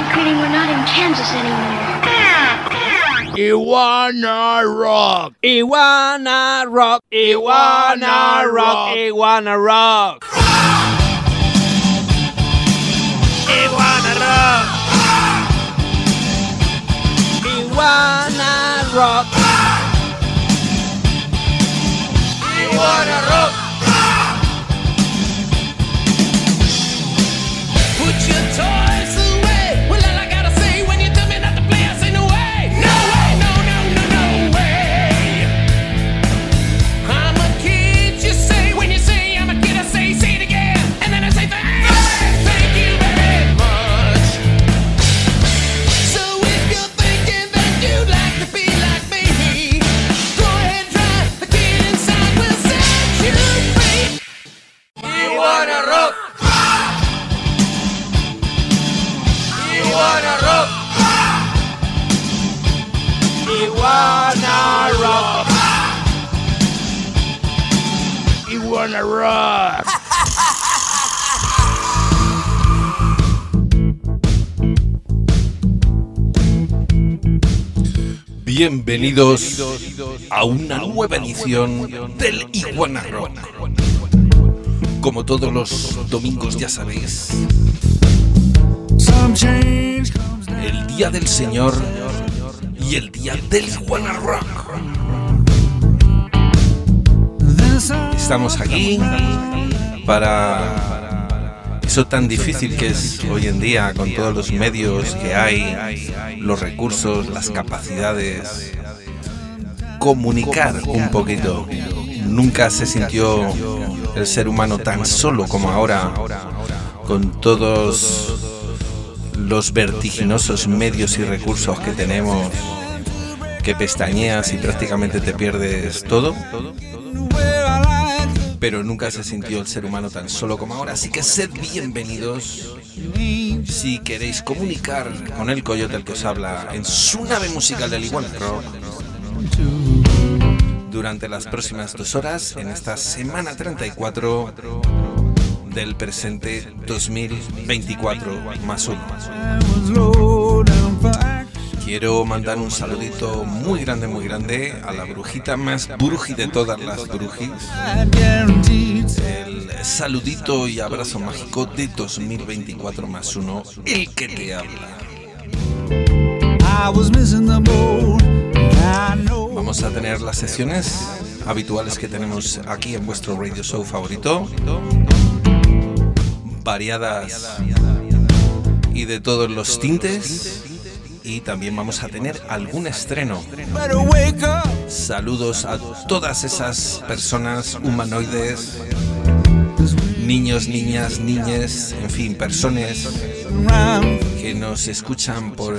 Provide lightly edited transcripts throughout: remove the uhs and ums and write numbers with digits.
kidding, we're not in Kansas anymore. Iguana Rock. Iguana Rock. Iguana Rock. Iguana Rock. Iguana Rock. Iguana Rock. Iguana Rock. Put your toys away. Well, all I gotta say when you tell me not to play, I say no way. No way, no, no, no, no way. I'm a kid, you say. When you say I'm a kid, I say it again. And then I say thank you very much. So if you're thinking that you'd like to be like me, go ahead, try. The kid inside will set you free. Iguana Rock. Iguana Rock. Iguana Rock. Iguana Rock. Bienvenidos a una nueva edición del Iguana Rock. Como todos los domingos ya sabéis, el día del Señor y el día del Iguana Rock. Estamos aquí para eso tan difícil que es hoy en día, con todos los medios que hay, los recursos, las capacidades, comunicar un poquito. Nunca se sintió el ser humano tan solo como ahora, con todos los vertiginosos medios y recursos que tenemos, que pestañeas y prácticamente te pierdes todo. Pero nunca se sintió el ser humano tan solo como ahora, así que sed bienvenidos. Si queréis comunicar con el coyote el que os habla en su nave musical del Iguana Rock durante las próximas 2 horas en esta semana 34 del presente 2024 más 1. Quiero mandar un saludito muy grande a la brujita más bruji de todas las brujis. El saludito y abrazo mágico de 2024 más 1, el que te habla. Vamos a tener las sesiones habituales que tenemos aquí en vuestro radio show favorito, variadas y de todos los tintes. Y también vamos a tener algún estreno. Saludos a todas esas personas humanoides, niños, niñas, niñes, en fin, personas que nos escuchan por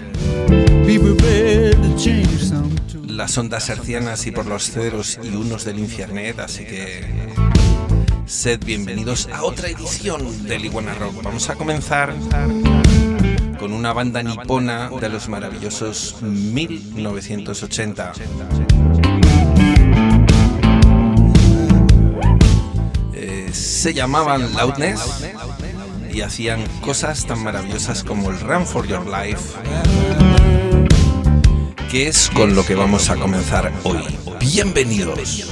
las ondas hercianas y por los ceros y unos del infiernet. Así que sed bienvenidos a otra edición del Iguana Rock. Vamos a comenzar con una banda nipona de los maravillosos 1980. Se llamaban Loudness y hacían cosas tan maravillosas como el Run for Your Life, que es con lo que vamos a comenzar hoy. Bienvenidos.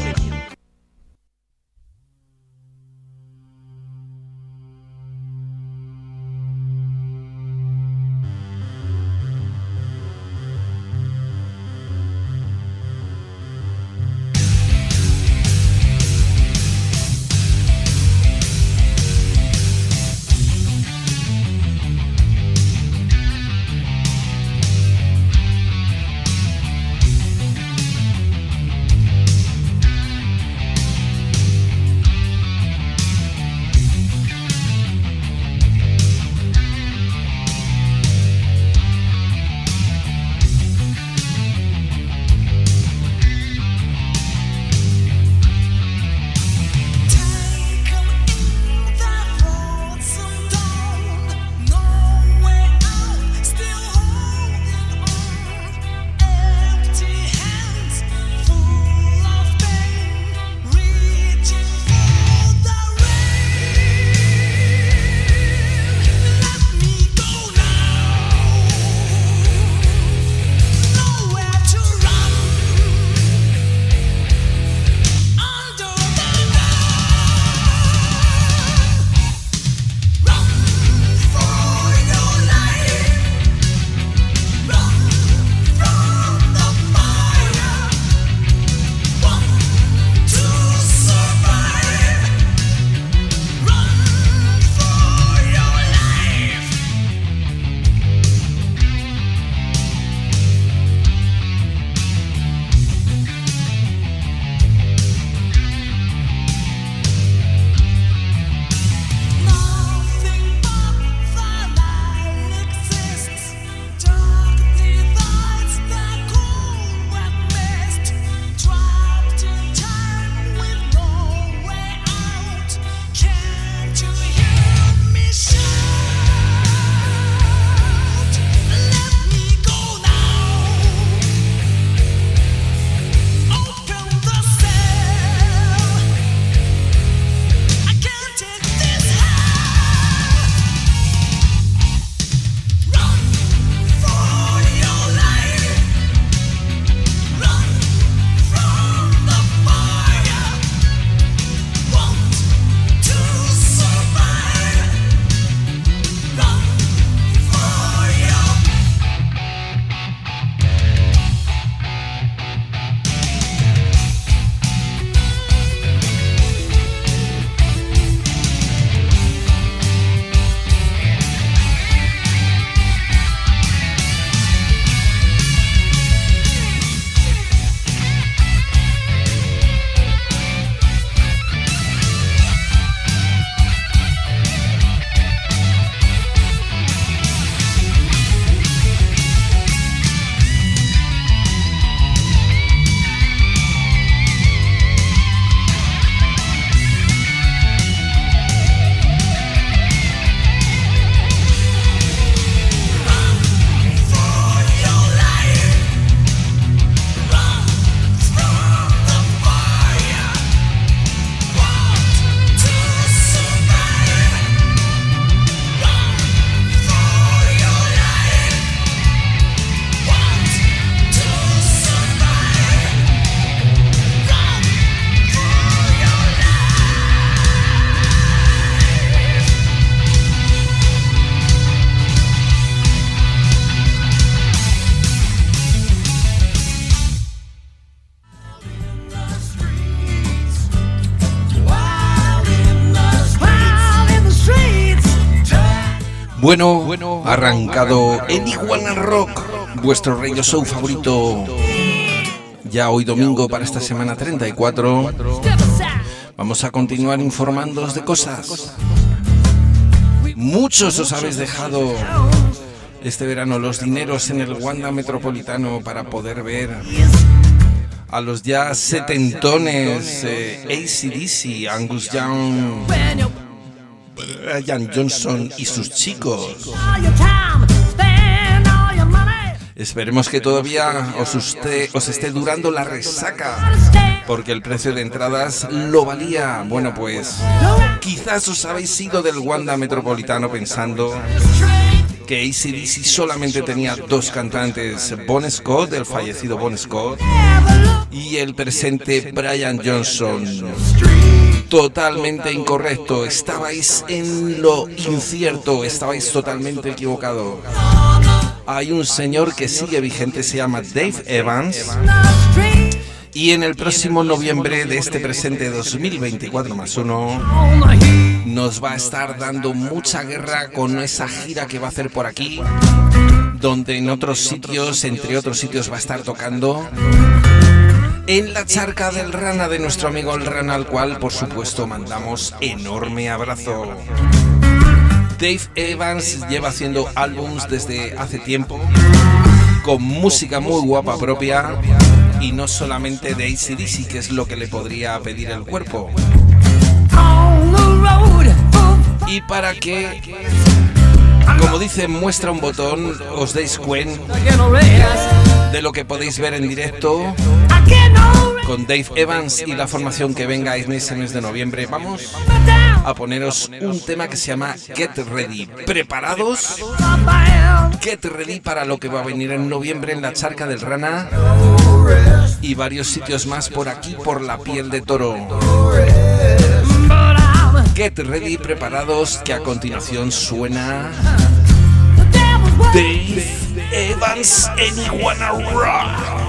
Bueno, arrancado el Iguana Rock, vuestro radio show favorito. Ya hoy domingo para esta semana 34. Vamos a continuar informándoos de cosas. Muchos os habéis dejado este verano los dineros en el Wanda Metropolitano para poder ver a los ya setentones AC/DC, Angus Young, Brian Johnson y sus chicos. Esperemos que todavía os esté durando la resaca, porque el precio de entradas lo valía. Bueno, pues quizás os habéis ido del Wanda Metropolitano pensando que AC/DC solamente tenía dos cantantes, Bon Scott, el fallecido Bon Scott, y el presente Brian Johnson. Totalmente incorrecto, estabais en lo incierto, estabais totalmente equivocado. Hay un señor que sigue vigente, se llama Dave Evans, y en el próximo noviembre de este presente 2024 más uno nos va a estar dando mucha guerra con esa gira que va a hacer por aquí, donde en otros sitios, entre otros sitios, va a estar tocando en la charca del Rana, de nuestro amigo el Rana, al cual por supuesto mandamos enorme abrazo. Dave Evans lleva haciendo álbums desde hace tiempo, con música muy guapa propia, y no solamente de AC/DC, que es lo que le podría pedir el cuerpo. Y para que, como dice, muestra un botón, os deis cuenta de lo que podéis ver en directo con Dave Evans y la formación que venga en ese mes de noviembre, vamos a poneros un tema que se llama Get Ready. ¿Preparados? Get Ready para lo que va a venir en noviembre en la charca del Rana y varios sitios más por aquí, por la piel de toro. Get Ready, preparados, que a continuación suena Dave Evans en Iguana Rock.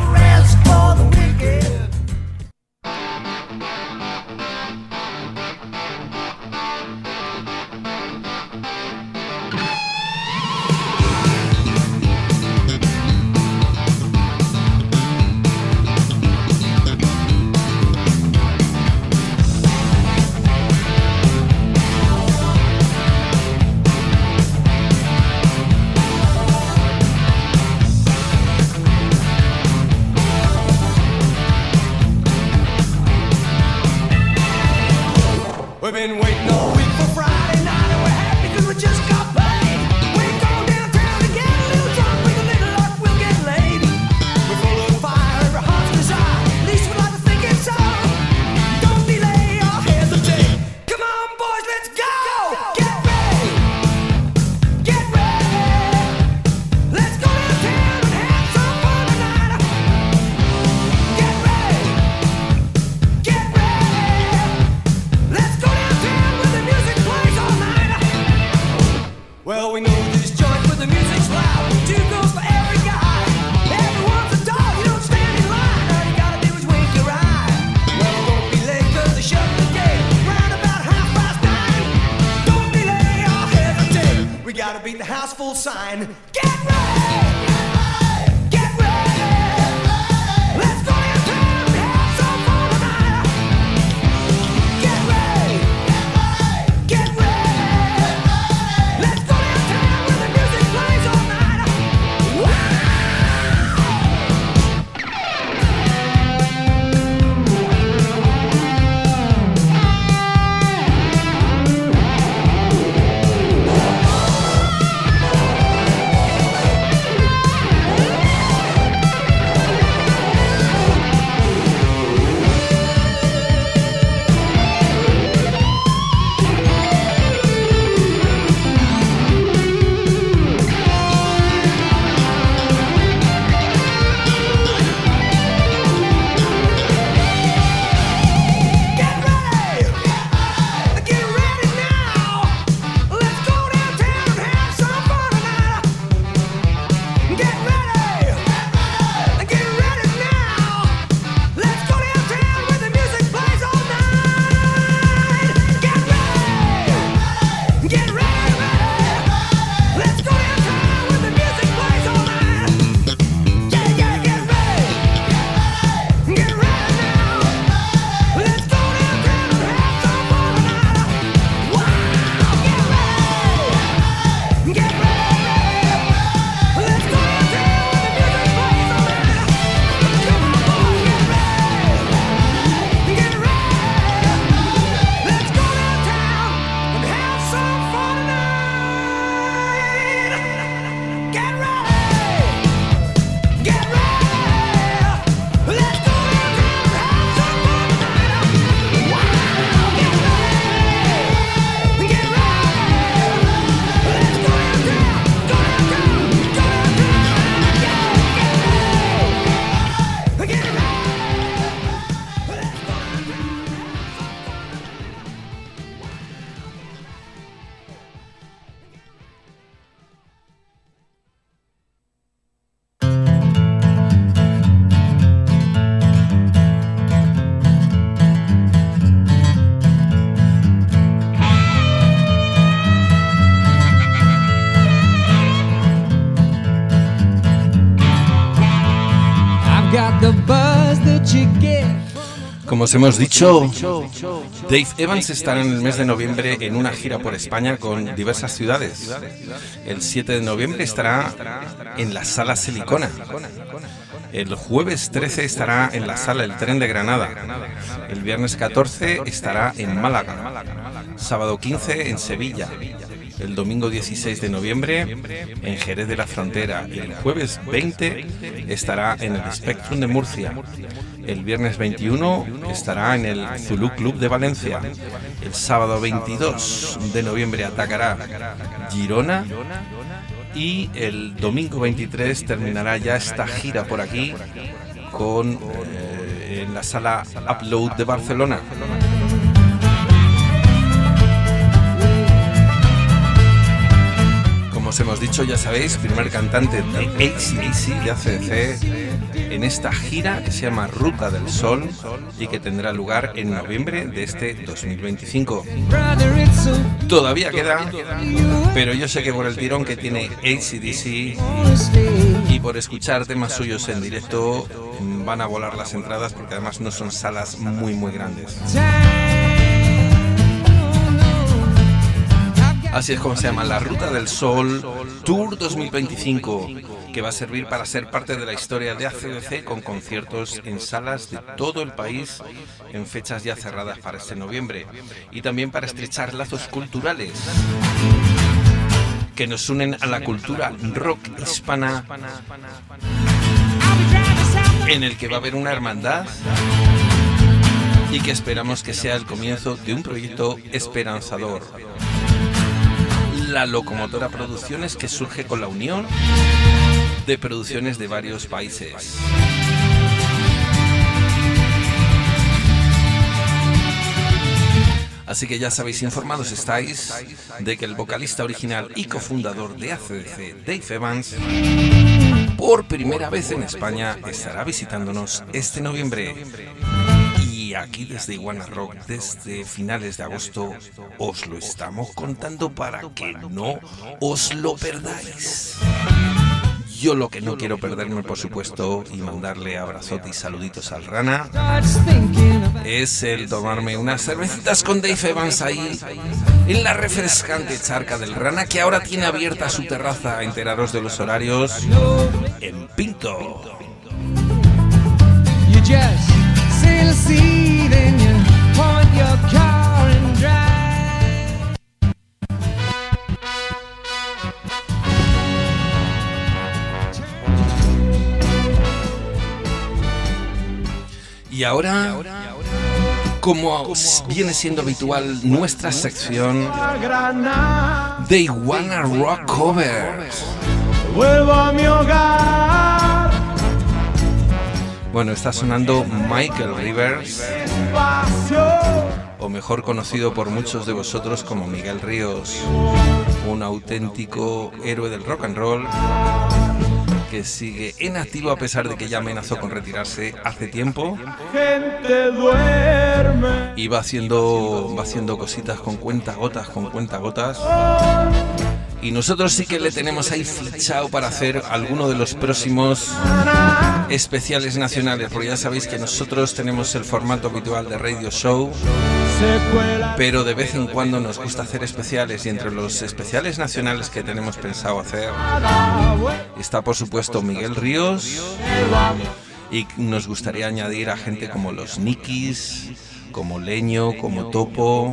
We've been waiting all week for Friday night, and we're happy 'cause we just got paid. We're going downtown to get a little drunk, with a little luck we'll get laid. We're full of fire, every heart's desire, at least we like to think it's so. Don't delay or hesitate, come on boys, let's go. Get ready, get ready. Let's go downtown and have some fun tonight. Get ready, get ready. Let's go downtown where the music plays all night. Well, we know this joint where the music's loud. Two girls for every guy. Everyone's a dog, you don't stand in line. All you gotta do is wink your eye. Well, don't be late 'cause they shut the gate round about 9:30. Don't delay or hesitate, we gotta beat the house full sign. Get ready, get ready. Let's go downtown and have some fun tonight. Get ready, get ready. Let's go downtown where the music plays all night. Wow! Como os hemos dicho, Dave Evans estará en el mes de noviembre en una gira por España con diversas ciudades. El 7 de noviembre estará en la Sala Silicona. El jueves 13 estará en la Sala El Tren de Granada. El viernes 14 estará en Málaga. Sábado 15 en Sevilla. El domingo 16 de noviembre en Jerez de la Frontera. El jueves 20 estará en el Spectrum de Murcia. El viernes 21 estará en el Zulu Club de Valencia. El sábado 22 de noviembre atacará Girona. Y el domingo 23 terminará ya esta gira por aquí con en la Sala Upload de Barcelona. Como os hemos dicho, ya sabéis, primer cantante de AC/DC, de AC/DC, en esta gira que se llama Ruta del Sol y que tendrá lugar en noviembre de este 2025. Todavía queda, pero yo sé que por el tirón que tiene AC/DC y por escuchar temas suyos en directo van a volar las entradas, porque además no son salas muy grandes. Así es como se llama la Ruta del Sol Tour 2025, que va a servir para ser parte de la historia de AC/DC con conciertos en salas de todo el país en fechas ya cerradas para este noviembre, y también para estrechar lazos culturales que nos unen a la cultura rock hispana, en el que va a haber una hermandad y que esperamos que sea el comienzo de un proyecto esperanzador. La Locomotora Producciones, que surge con la unión de producciones de varios países. Así que ya sabéis, informados estáis de que el vocalista original y cofundador de AC/DC, Dave Evans, por primera vez en España estará visitándonos este noviembre. Y aquí desde Iguana Rock, desde finales de agosto, os lo estamos contando para que no os lo perdáis. Yo lo que no quiero perderme, por supuesto, y mandarle abrazotes y saluditos al Rana, es el tomarme unas cervecitas con Dave Evans ahí en la refrescante charca del Rana, que ahora tiene abierta su terraza. Enteraros de los horarios en Pinto. Sail a seat and you point your car and drive. Y ahora, como viene siendo habitual, nuestra sección de Iguana Rock Covers. Vuelvo a mi hogar. Bueno, está sonando Michael Rivers, o mejor conocido por muchos de vosotros como Miguel Ríos, un auténtico héroe del rock and roll que sigue en activo a pesar de que ya amenazó con retirarse hace tiempo, y va haciendo cositas con cuentagotas, y nosotros sí que le tenemos ahí fichado para hacer alguno de los próximos especiales nacionales, porque ya sabéis que nosotros tenemos el formato habitual de radio show, pero de vez en cuando nos gusta hacer especiales, y entre los especiales nacionales que tenemos pensado hacer está, por supuesto, Miguel Ríos, y nos gustaría añadir a gente como los Nikis, como Leño, como Topo,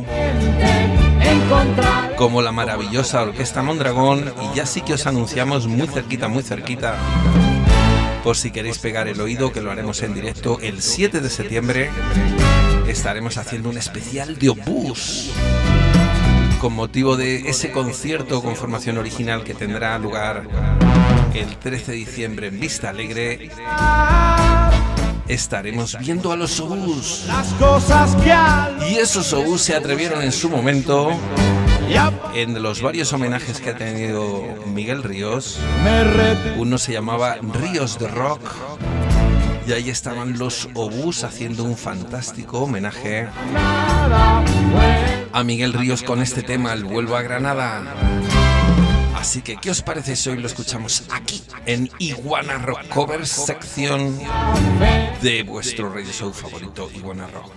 como la maravillosa Orquesta Mondragón, y ya sí que os anunciamos muy cerquita, por si queréis pegar el oído, que lo haremos en directo el 7 de septiembre. Estaremos haciendo un especial de Obús con motivo de ese concierto con formación original que tendrá lugar el 13 de diciembre en Vista Alegre. Estaremos viendo a los Obús, y esos Obús se atrevieron en su momento, en los varios homenajes que ha tenido Miguel Ríos. Uno se llamaba Ríos de Rock, y ahí estaban los Obús haciendo un fantástico homenaje a Miguel Ríos con este tema, el Vuelvo a Granada. Así que, ¿qué os parece si hoy lo escuchamos aquí en Iguana Rock Covers, sección de vuestro radio show favorito, Iguana Rock?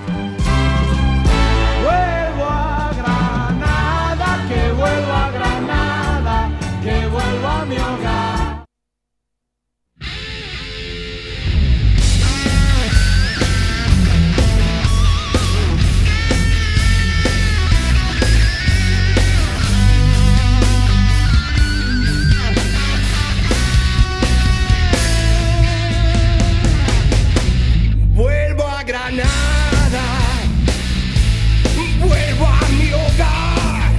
Vuelvo a Granada, que vuelvo a Granada, que vuelvo a mi hogar. Vuelvo a Granada, vuelvo a mi hogar.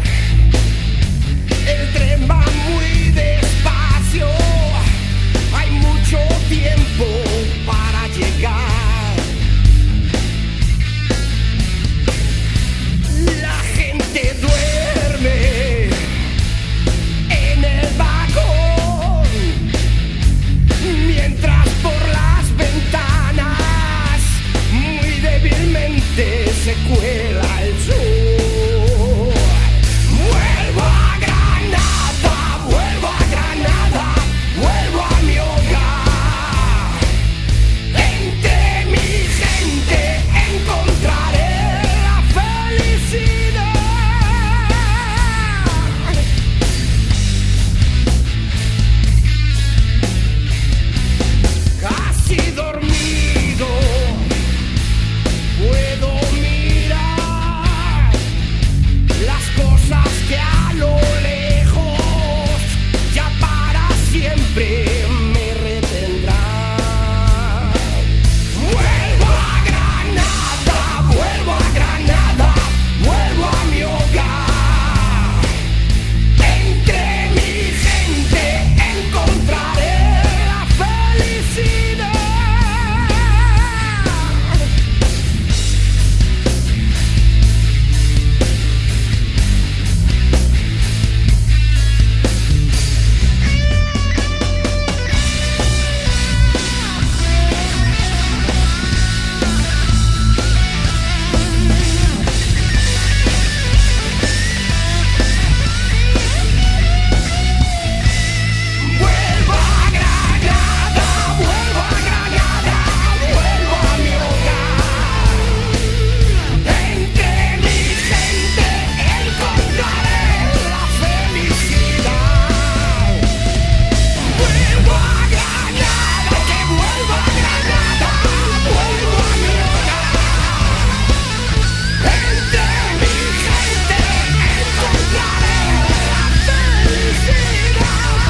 El tren va muy despacio, hay mucho tiempo para llegar. La gente duerme en el vagón, mientras por las ventanas muy débilmente se cuela el sol. Vuelvo a Granada, vuelvo a Granada, vuelvo a mi hogar. Entre mi gente encontraré la felicidad. Casi dormido puedo mirar las cosas que a lo lejos ya para siempre me retendrán. Vuelvo a Granada, vuelvo a Granada, vuelvo a mi hogar. Entre mi gente encontraré la felicidad. Vuelvo a Granada, vuelvo a Granada, vuelvo a mi hogar. Entre mi gente encontraré la felicidad. Vuelvo a Granada, que vuelvo a Granada, vuelvo a mi hogar. Entre mi gente encontraré la felicidad.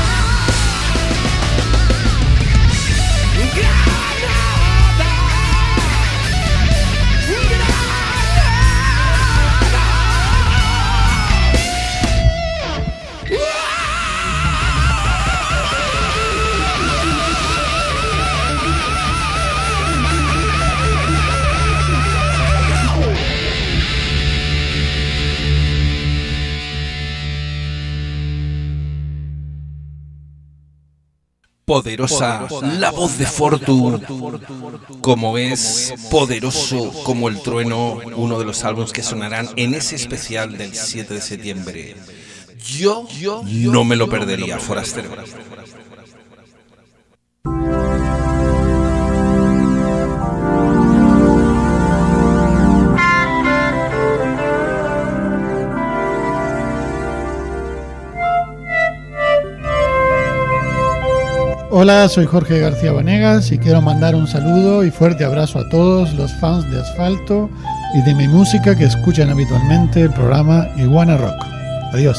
Poderosa la voz de Fortu, como es poderoso como el trueno, uno de los álbumes que sonarán en ese especial del 7 de septiembre. Yo no me lo perdería, forastero. Hola, soy Jorge García Vanegas y quiero mandar un saludo y fuerte abrazo a todos los fans de Asfalto y de mi música que escuchan habitualmente el programa Iguana Rock. Adiós.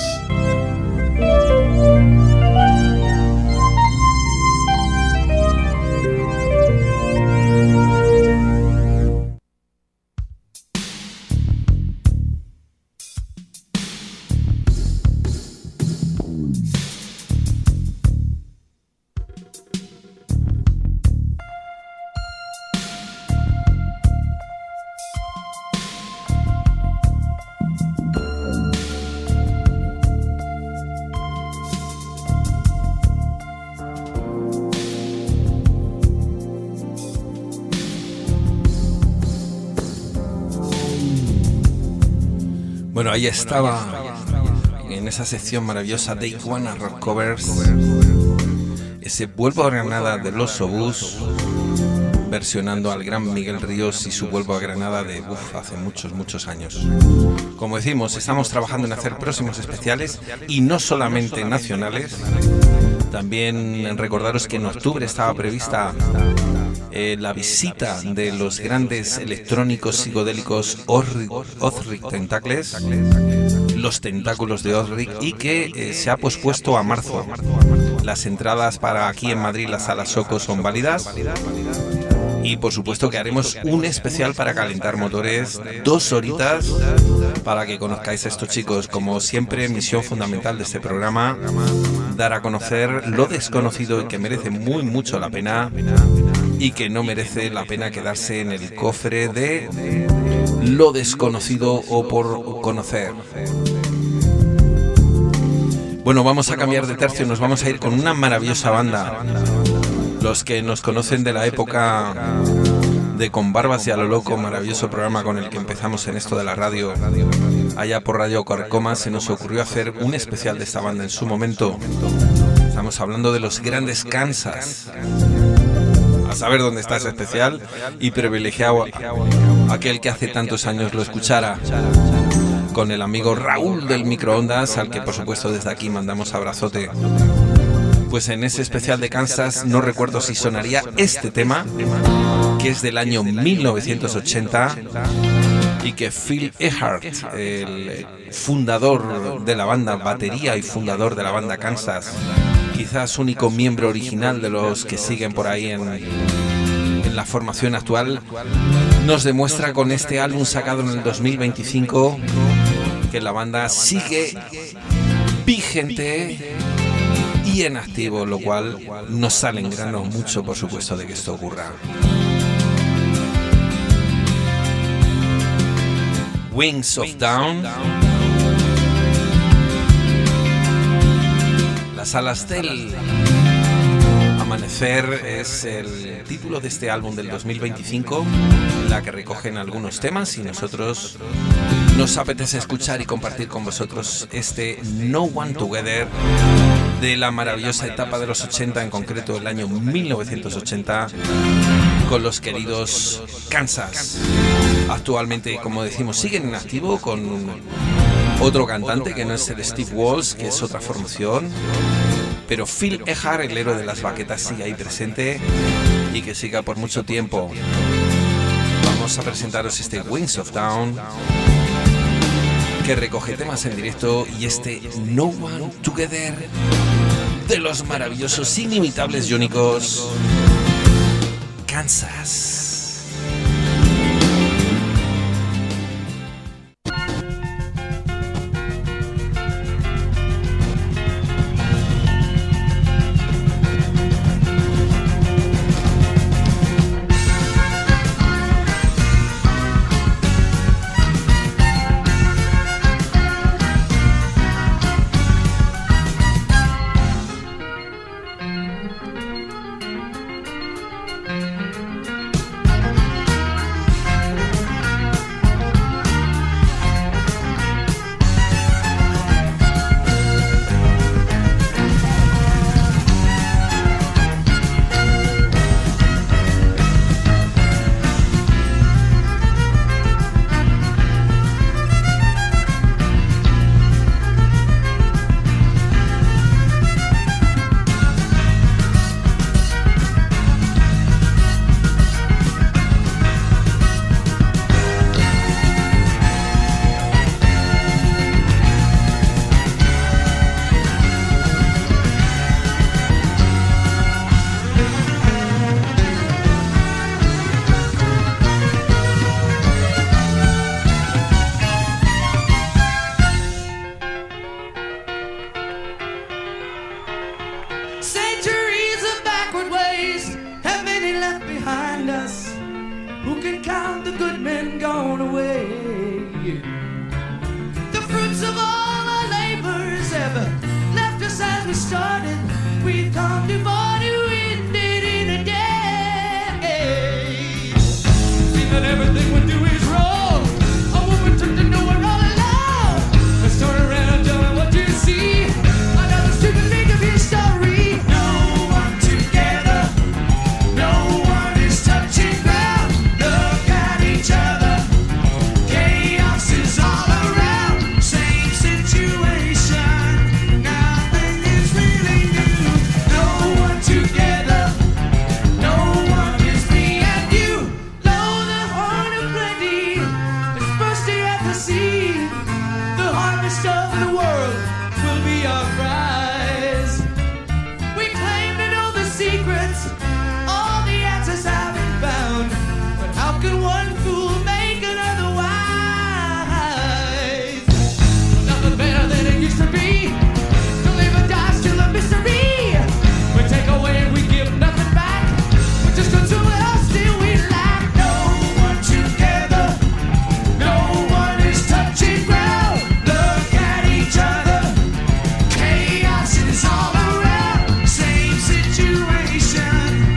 Bueno, ahí estaba en esa sección maravillosa de Iguana Rock Covers, ese Vuelvo a Granada de Los Obús, versionando al gran Miguel Ríos y su Vuelvo a Granada de hace muchos años. Como decimos, estamos trabajando en hacer próximos especiales y no solamente nacionales. También recordaros que en octubre estaba prevista la visita de los grandes electrónicos psicodélicos Ozric Tentacles, los tentáculos de Ozric, y que se ha pospuesto a marzo. Las entradas para aquí en Madrid, la Sala Soco, son válidas. Y por supuesto que haremos un especial para calentar motores, 2 horitas, para que conozcáis a estos chicos. Como siempre, misión fundamental de este programa, dar a conocer lo desconocido y que merece mucho la pena, y que no merece la pena quedarse en el cofre de lo desconocido o por conocer. Bueno, vamos a cambiar de tercio, nos vamos a ir con una maravillosa banda. Los que nos conocen de la época de Con Barbas y a lo Loco, maravilloso programa con el que empezamos en esto de la radio, allá por Radio Carcoma, se nos ocurrió hacer un especial de esta banda en su momento. Estamos hablando de los grandes Kansas. A saber dónde está ese especial, y privilegiado aquel que hace tantos años lo escuchara, con el amigo Raúl del Microondas, al que por supuesto desde aquí mandamos abrazote. Pues en ese especial de Kansas no recuerdo si sonaría este tema, que es del año 1980, y que Phil Ehart, el fundador de la banda, batería y fundador de la banda Kansas, quizás único miembro original de los que siguen por ahí en la formación actual, nos demuestra con este álbum sacado en el 2025 que la banda sigue vigente y en activo, lo cual nos alegramos mucho, por supuesto, de que esto ocurra. Wings of Dawn, las alas del amanecer, es el título de este álbum del 2025, la que recogen algunos temas, y nosotros nos apetece escuchar y compartir con vosotros este No One Together de la maravillosa etapa de los 80, en concreto el año 1980, con los queridos Kansas. Actualmente, como decimos, siguen en activo con otro cantante que no es el Steve Walsh, que es otra formación, pero Phil Ehart, el héroe de las baquetas, sigue ahí presente y que siga por mucho tiempo. Vamos a presentaros este Wings of Dawn, que recoge temas en directo, y este No One Together de los maravillosos, inimitables y únicos Kansas. Everything we do is wrong. I want to know we're all alone. Let's turn around and tell me what you science, all the answers have been found. But how can one fool make another wise? Nothing better than it used to be. To live and die still a mystery. We take away and we give nothing back. We just consume what else still we lack. No one together. No one is touching ground. Look at each other. Chaos is all around. Same situation.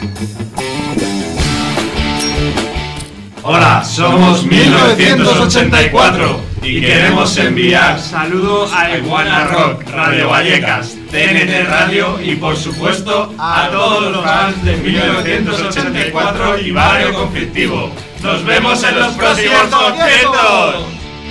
Hola, somos 1984 y queremos enviar saludo a Iguana Rock, Radio Vallecas, TNT Radio y por supuesto a todos los fans de 1984 y Barrio Conflictivo. ¡Nos vemos en los próximos conciertos!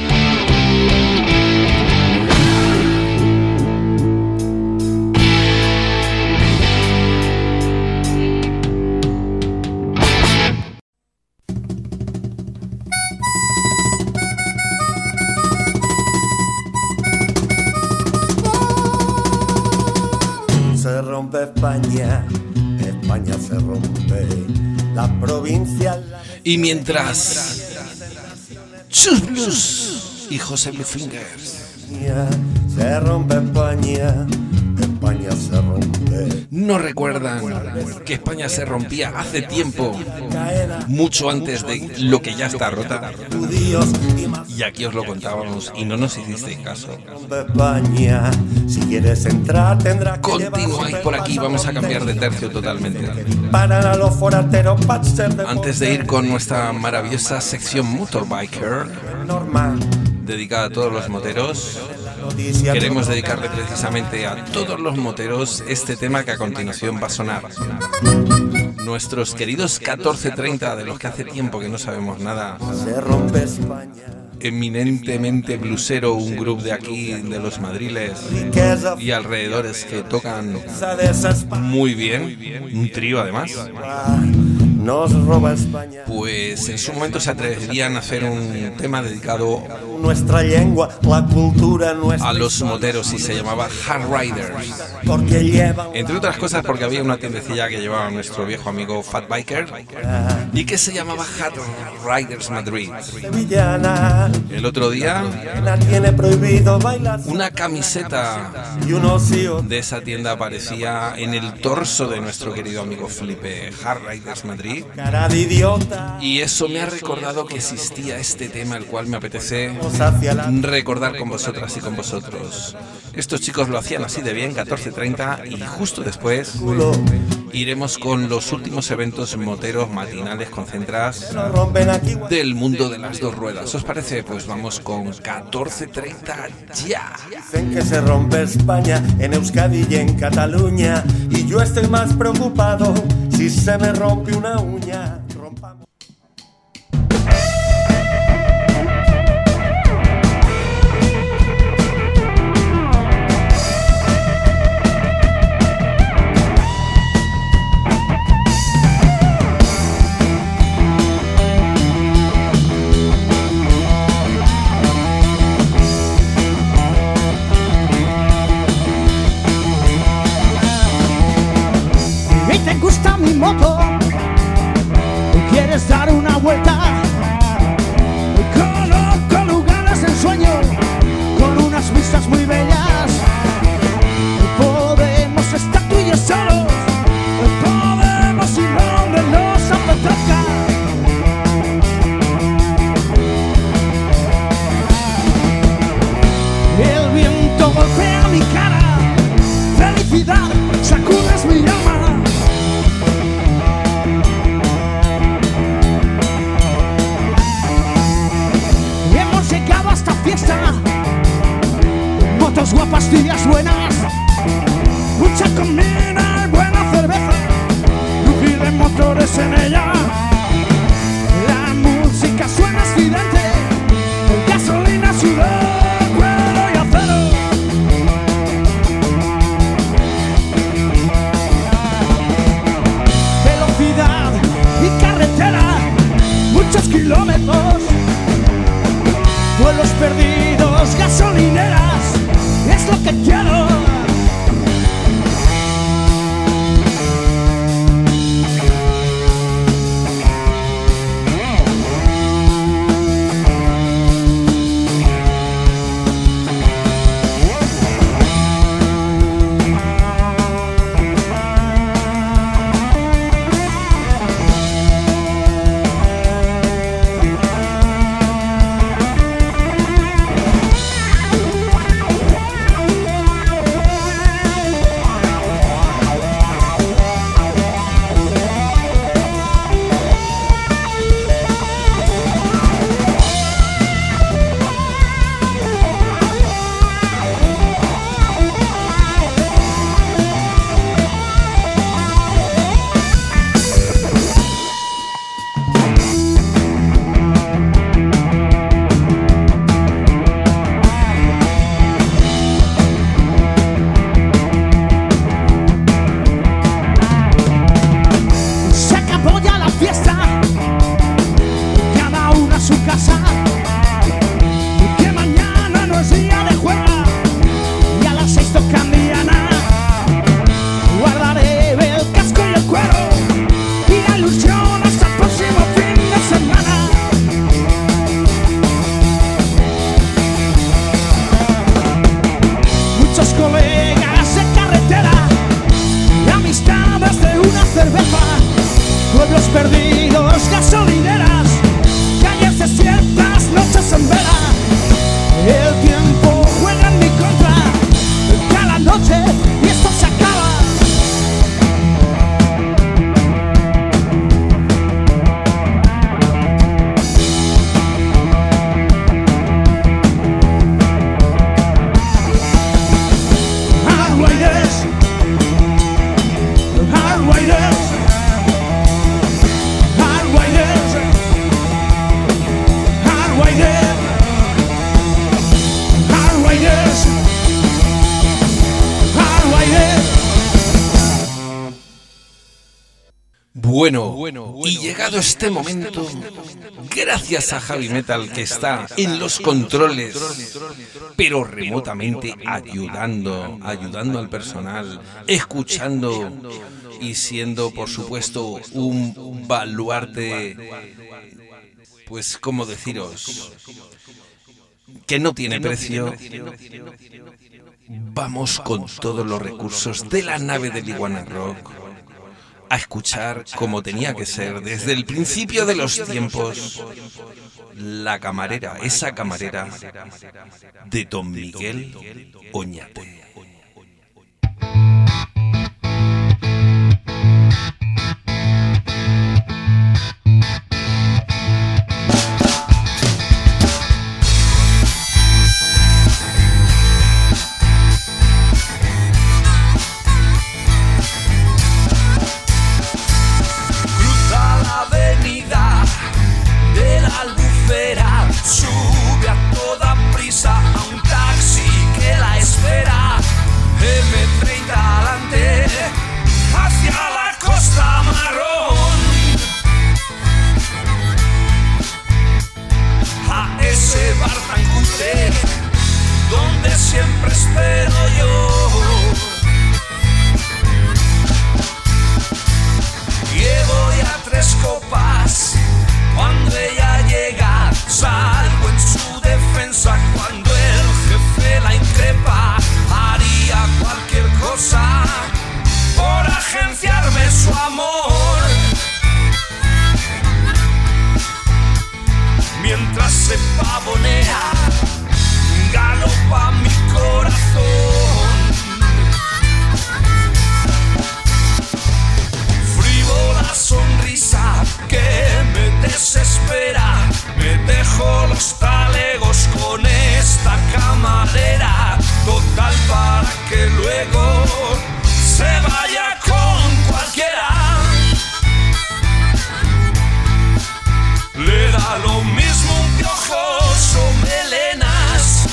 Se rompe España, España se rompe, la provincia... Y mientras Chus Blues y José Bluefingers se rompe España, España se rompe. no recuerdan que España se rompía hace tiempo, mucho antes de lo que ya está rota. Y aquí os lo contábamos y no nos hicisteis caso. España, si quieres entrar tendrás que Continuáis por aquí, vamos a cambiar de tercio totalmente. Para a los forasteros, Antes de ir con nuestra maravillosa sección Motorbiker, dedicada a todos los moteros, queremos dedicarle precisamente a todos los moteros este tema que a continuación va a sonar. Nuestros queridos 1430, de los que hace tiempo que no sabemos nada. Se rompe España. Eminentemente blusero, un grupo de aquí, de los Madriles y alrededores, que tocan muy bien, un trío además. Nos roba España. Pues en su momento se atreverían a hacer un tema dedicado nuestra lengua, la cultura nuestra, a los moteros, y se llamaba Hard Riders. Porque lleva, entre otras cosas, porque había una tiendecilla que llevaba nuestro viejo amigo Fat Biker y que se llamaba Hard Riders Madrid. Sevillana. El otro día Tiene prohibido bailar una camiseta de esa tienda aparecía en el torso de nuestro querido amigo Felipe, Hard Riders Madrid. Y eso me ha recordado que existía este tema, el cual me apetece recordar con vosotras y con vosotros. Estos chicos lo hacían así de bien, 14:30, y justo después iremos con los últimos eventos moteros matinales concentradas del mundo de las dos ruedas. ¿Os parece? Pues vamos con 14:30 ya. Dicen que se rompe España en Euskadi y en Cataluña, y yo estoy más preocupado si se me rompe una uña. Rompamos. Y te gusta mi moto, quieres dar una vuelta. Conozco lugares de ensueño con unas vistas muy bellas. Podemos estar tú y yo solos, podemos ir donde nos apetezca. El viento golpea mi cara, felicidad, sacudes mi alma. Motos guapas, tías buenas, mucha comida y buena cerveza, rugir de motores en ella. La música suena estridente, gasolina, sudor, cuero y acero. Velocidad y carretera, muchos kilómetros, vuelos perdidos, gasolineras, es lo que quiero. perdidos, gasolineras, calles desiertas, noches en vela. El tiempo juega en mi contra cada noche y esto se acaba. Bueno, y llegado este momento, gracias a Javi Metal que está en los controles, pero remotamente ayudando al personal, escuchando y siendo, por supuesto, un baluarte, pues, ¿cómo deciros? Que no tiene precio. Vamos con todos los recursos de la nave del Iguana Rock a escuchar, como tenía que ser desde el principio de los tiempos, la camarera, esa camarera de Don Miguel Oñate. Sube a toda prisa a un taxi que la espera. M30 adelante hacia la costa marrón. A ese bar tan cutre donde siempre espero yo. Llevo ya 3 copas. Cuando ella llega, salgo en su defensa. Cuando el jefe la increpa, haría cualquier cosa por agenciarme su amor. Mientras se pavonea, galopa mi corazón. Frívola sonrisa que me desespera. Me dejo los talegos con esta camarera. Total para que luego se vaya con cualquiera. Le da lo mismo un piojoso melenas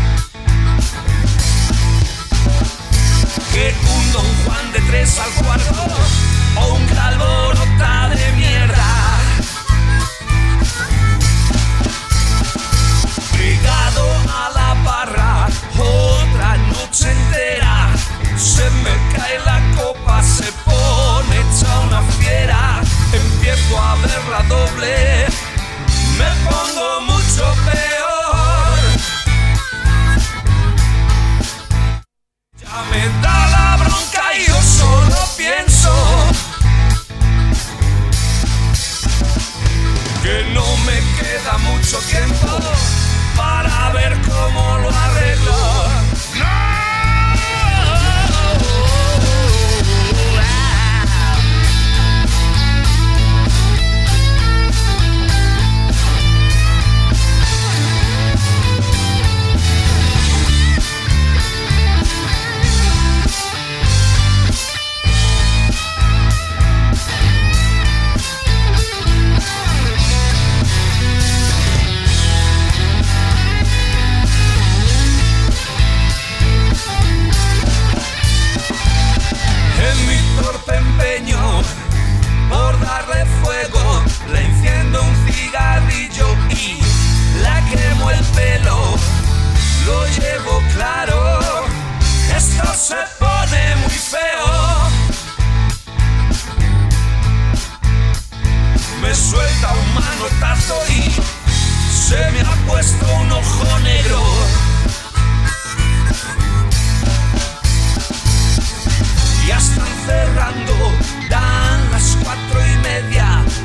que un Don Juan de 3 al cuarto o un calborota de mierda. Ligado a la barra otra noche entera. Se me cae la copa, se pone hecha una fiera. Empiezo a verla doble, me pongo mucho peor. Ya me da la bronca y yo solo pienso que no me queda mucho tiempo para ver cómo lo arreglo. ¡No! Por darle fuego, le enciendo un cigarrillo y la quemo el pelo. Lo llevo claro, esto se pone muy feo. Me suelta un manotazo y se me ha puesto un ojo negro. Ya están cerrando, dan las 4:30.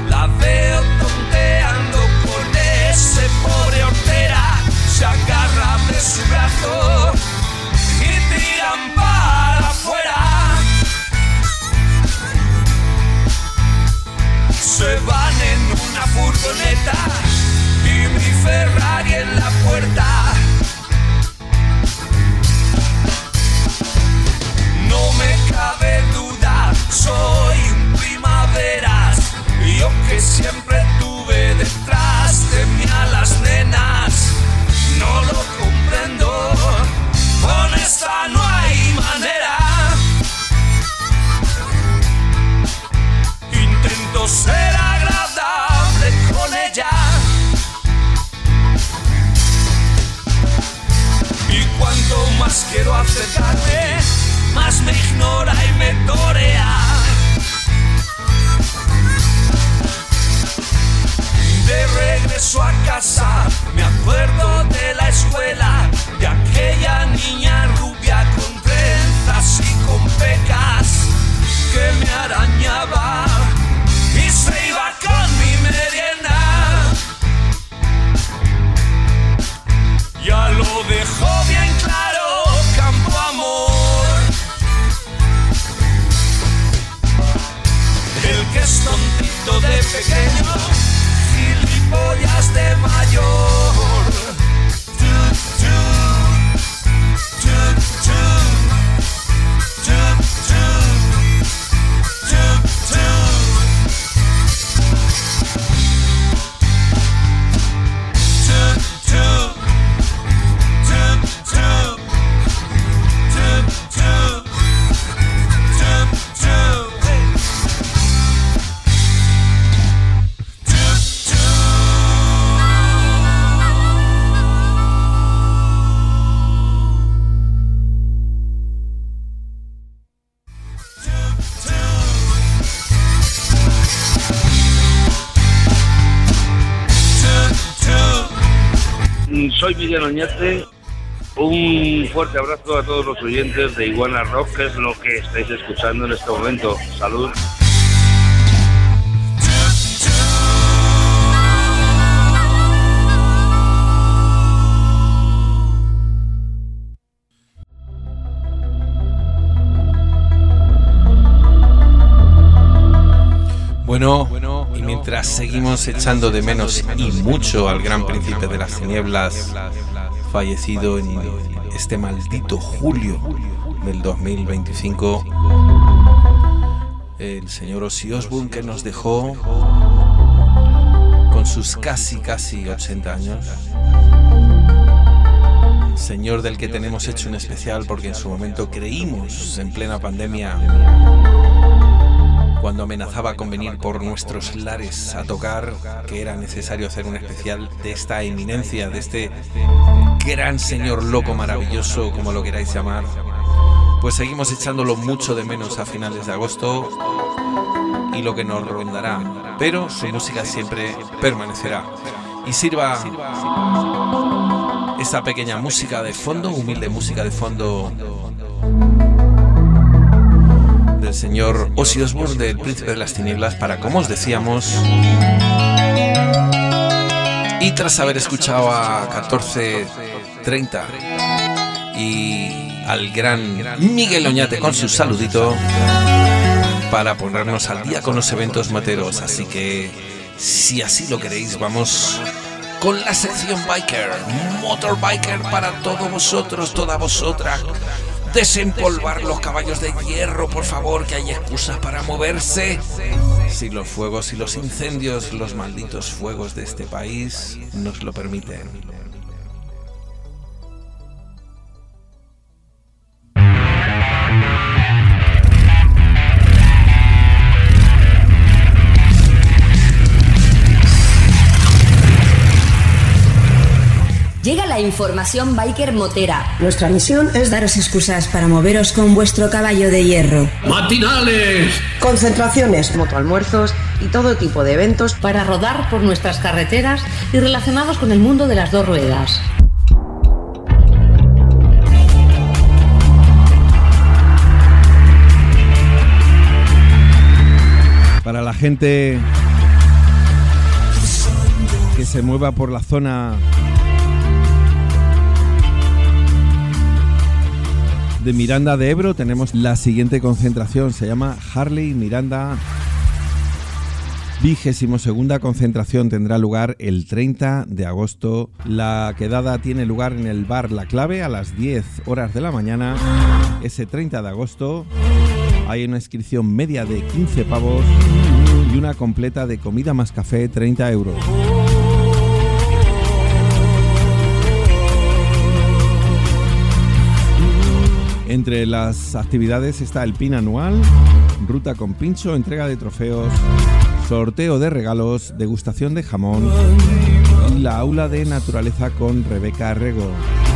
eres tontito de pequeño, gilipollas de mayor. Soy Miguel Oñate, un fuerte abrazo a todos los oyentes de Iguana Rock, que es lo que estáis escuchando en este momento. Salud. Bueno, y mientras seguimos echando de menos y mucho al gran príncipe de las tinieblas, fallecido en este maldito julio del 2025, el señor Ozzy Osbourne, que nos dejó con sus casi 80 años, señor del que tenemos hecho un especial porque en su momento creímos, en plena pandemia, cuando amenazaba con venir por nuestros lares a tocar, que era necesario hacer un especial de esta eminencia, de este gran señor loco maravilloso, como lo queráis llamar. Pues seguimos echándolo mucho de menos a finales de agosto y lo que nos rondará, pero su música siempre permanecerá. Y sirva esta pequeña música de fondo, humilde música de fondo, del señor Ozzy Osbourne, del príncipe de las tinieblas, para, como os decíamos, y tras haber escuchado a 1430 y al gran Miguel Oñate con su saludito, para ponernos al día con los eventos moteros. Así que, si así lo queréis, vamos con la sección Biker, Motorbiker, para todos vosotros, toda vosotras. Desempolvar los caballos de hierro, por favor, que hay excusas para moverse. Si los fuegos y los incendios, los malditos fuegos de este país, nos lo permiten. Llega la información biker motera. Nuestra misión es daros excusas para moveros con vuestro caballo de hierro. ¡Matinales! Concentraciones, motoalmuerzos y todo tipo de eventos para rodar por nuestras carreteras y relacionados con el mundo de las dos ruedas. Para la gente que se mueva por la zona de Miranda de Ebro, tenemos la siguiente concentración. Se llama Harley Miranda. 22ª concentración tendrá lugar el 30 de agosto. La quedada tiene lugar en el bar La Clave a las 10 horas de la mañana. Ese 30 de agosto hay una inscripción media de 15 pavos y una completa de comida más café 30 euros. Entre las actividades está el PIN anual, ruta con pincho, entrega de trofeos, sorteo de regalos, degustación de jamón y la aula de naturaleza con Rebeca Rego.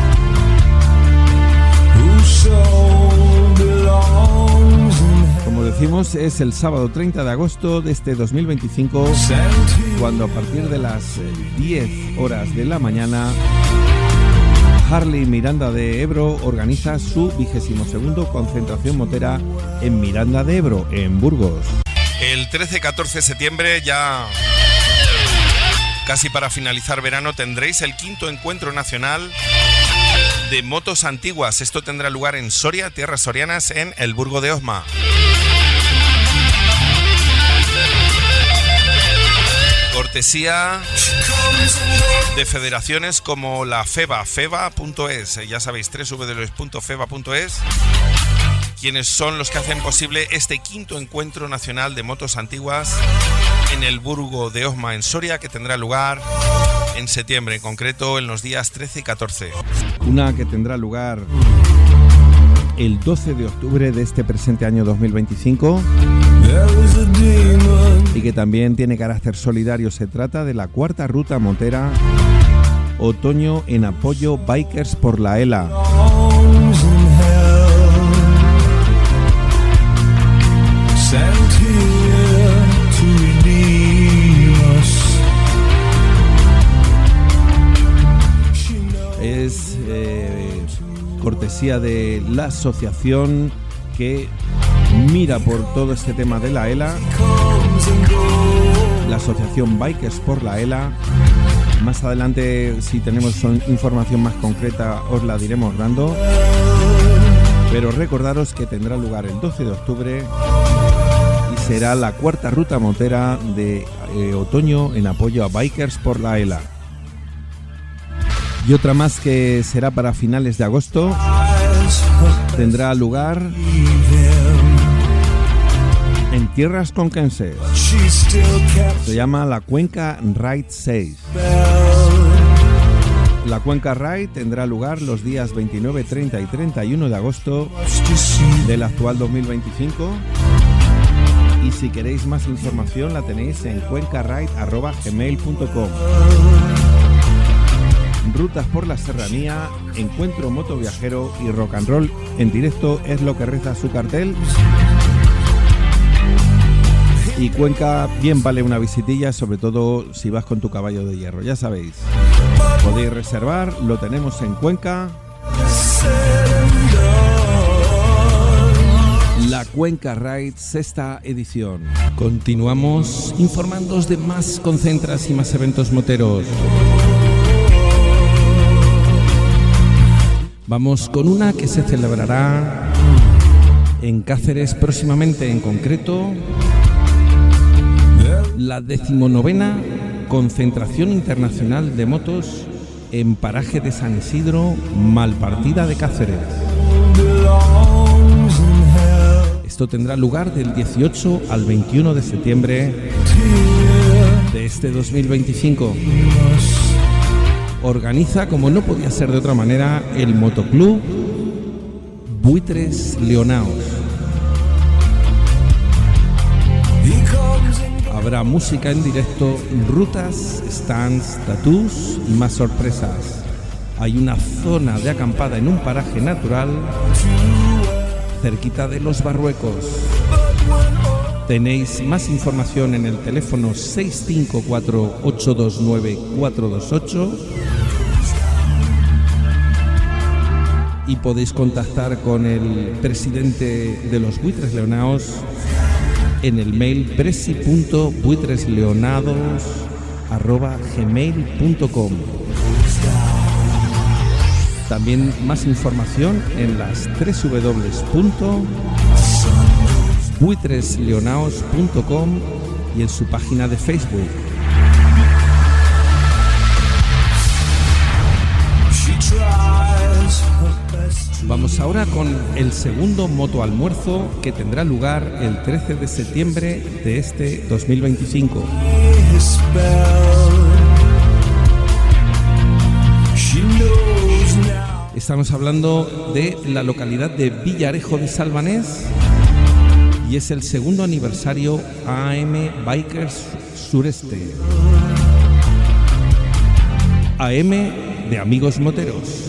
Como decimos, es el sábado 30 de agosto de este 2025, cuando a partir de las 10 horas de la mañana Harley Miranda de Ebro organiza su 22ª concentración motera en Miranda de Ebro, en Burgos. El 13-14 de septiembre, ya casi para finalizar verano, tendréis el 5º encuentro nacional de motos antiguas. Esto tendrá lugar en Soria, tierras sorianas, en el Burgo de Osma. cortesía de federaciones como la FEBA, feba.es, ya sabéis, www.feba.es, quienes son los que hacen posible este 5º encuentro nacional de motos antiguas en el Burgo de Osma, en Soria, que tendrá lugar en septiembre, en concreto en los días 13 y 14. Una que tendrá lugar el 12 de octubre de este presente año 2025 y que también tiene carácter solidario. Se trata de la 4ª ruta motera Otoño en apoyo Bikers por la ELA. Es cortesía de la asociación que mira por todo este tema de la ELA, la asociación Bikers por la ELA. Más adelante, si tenemos información más concreta, os la diremos dando, pero recordaros que tendrá lugar el 12 de octubre y será la 4ª ruta motera de otoño en apoyo a Bikers por la ELA. Y otra más que será para finales de agosto, tendrá lugar en tierras conquenses. Se llama la Cuenca Ride 6. La Cuenca Ride tendrá lugar los días 29, 30 y 31 de agosto del actual 2025. Y si queréis más información la tenéis en cuencaride@gmail.com. Rutas por la serranía, encuentro motoviajero y rock and roll en directo es lo que reza su cartel. Y Cuenca bien vale una visitilla, sobre todo si vas con tu caballo de hierro, ya sabéis. Podéis reservar, lo tenemos en Cuenca. La Cuenca Ride, 6ª edición. Continuamos informándoos de más concentras y más eventos moteros. Vamos con una que se celebrará en Cáceres próximamente, en concreto la 19ª Concentración Internacional de Motos en Paraje de San Isidro, Malpartida de Cáceres. Esto tendrá lugar del 18 al 21 de septiembre de este 2025. Organiza, como no podía ser de otra manera, el Motoclub Buitres Leonaos. Habrá música en directo, rutas, stands, tatús y más sorpresas. Hay una zona de acampada en un paraje natural cerquita de Los Barruecos. Tenéis más información en el teléfono 654-829-428 y podéis contactar con el presidente de los Buitres Leonaos en el mail presi.buitresleonados@gmail.com. También más información en las www.buitresleonaos.com y en su página de Facebook. Vamos ahora con el segundo motoalmuerzo que tendrá lugar el 13 de septiembre de este 2025. Estamos hablando de la localidad de Villarejo de Salvanés y es el segundo aniversario AM Bikers Sureste. AM de Amigos Moteros.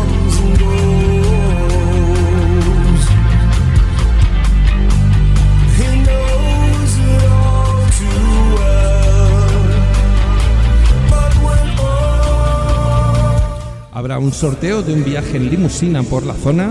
Habrá un sorteo de un viaje en limusina por la zona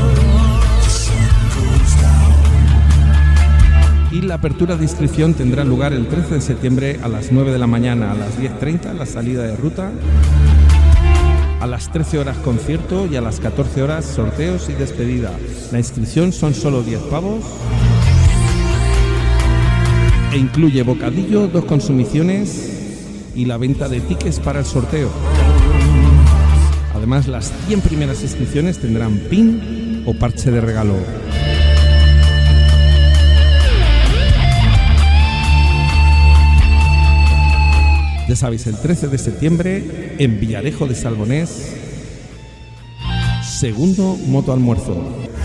y la apertura de inscripción tendrá lugar el 13 de septiembre a las 9 de la mañana, a las 10:30 la salida de ruta, a las 13 horas concierto y a las 14 horas sorteos y despedida. La inscripción son solo 10 pavos e incluye bocadillo, 2 consumiciones y la venta de tickets para el sorteo. Además, las 100 primeras inscripciones tendrán pin o parche de regalo. Ya sabéis, el 13 de septiembre en Villarejo de Salbonés, segundo moto almuerzo.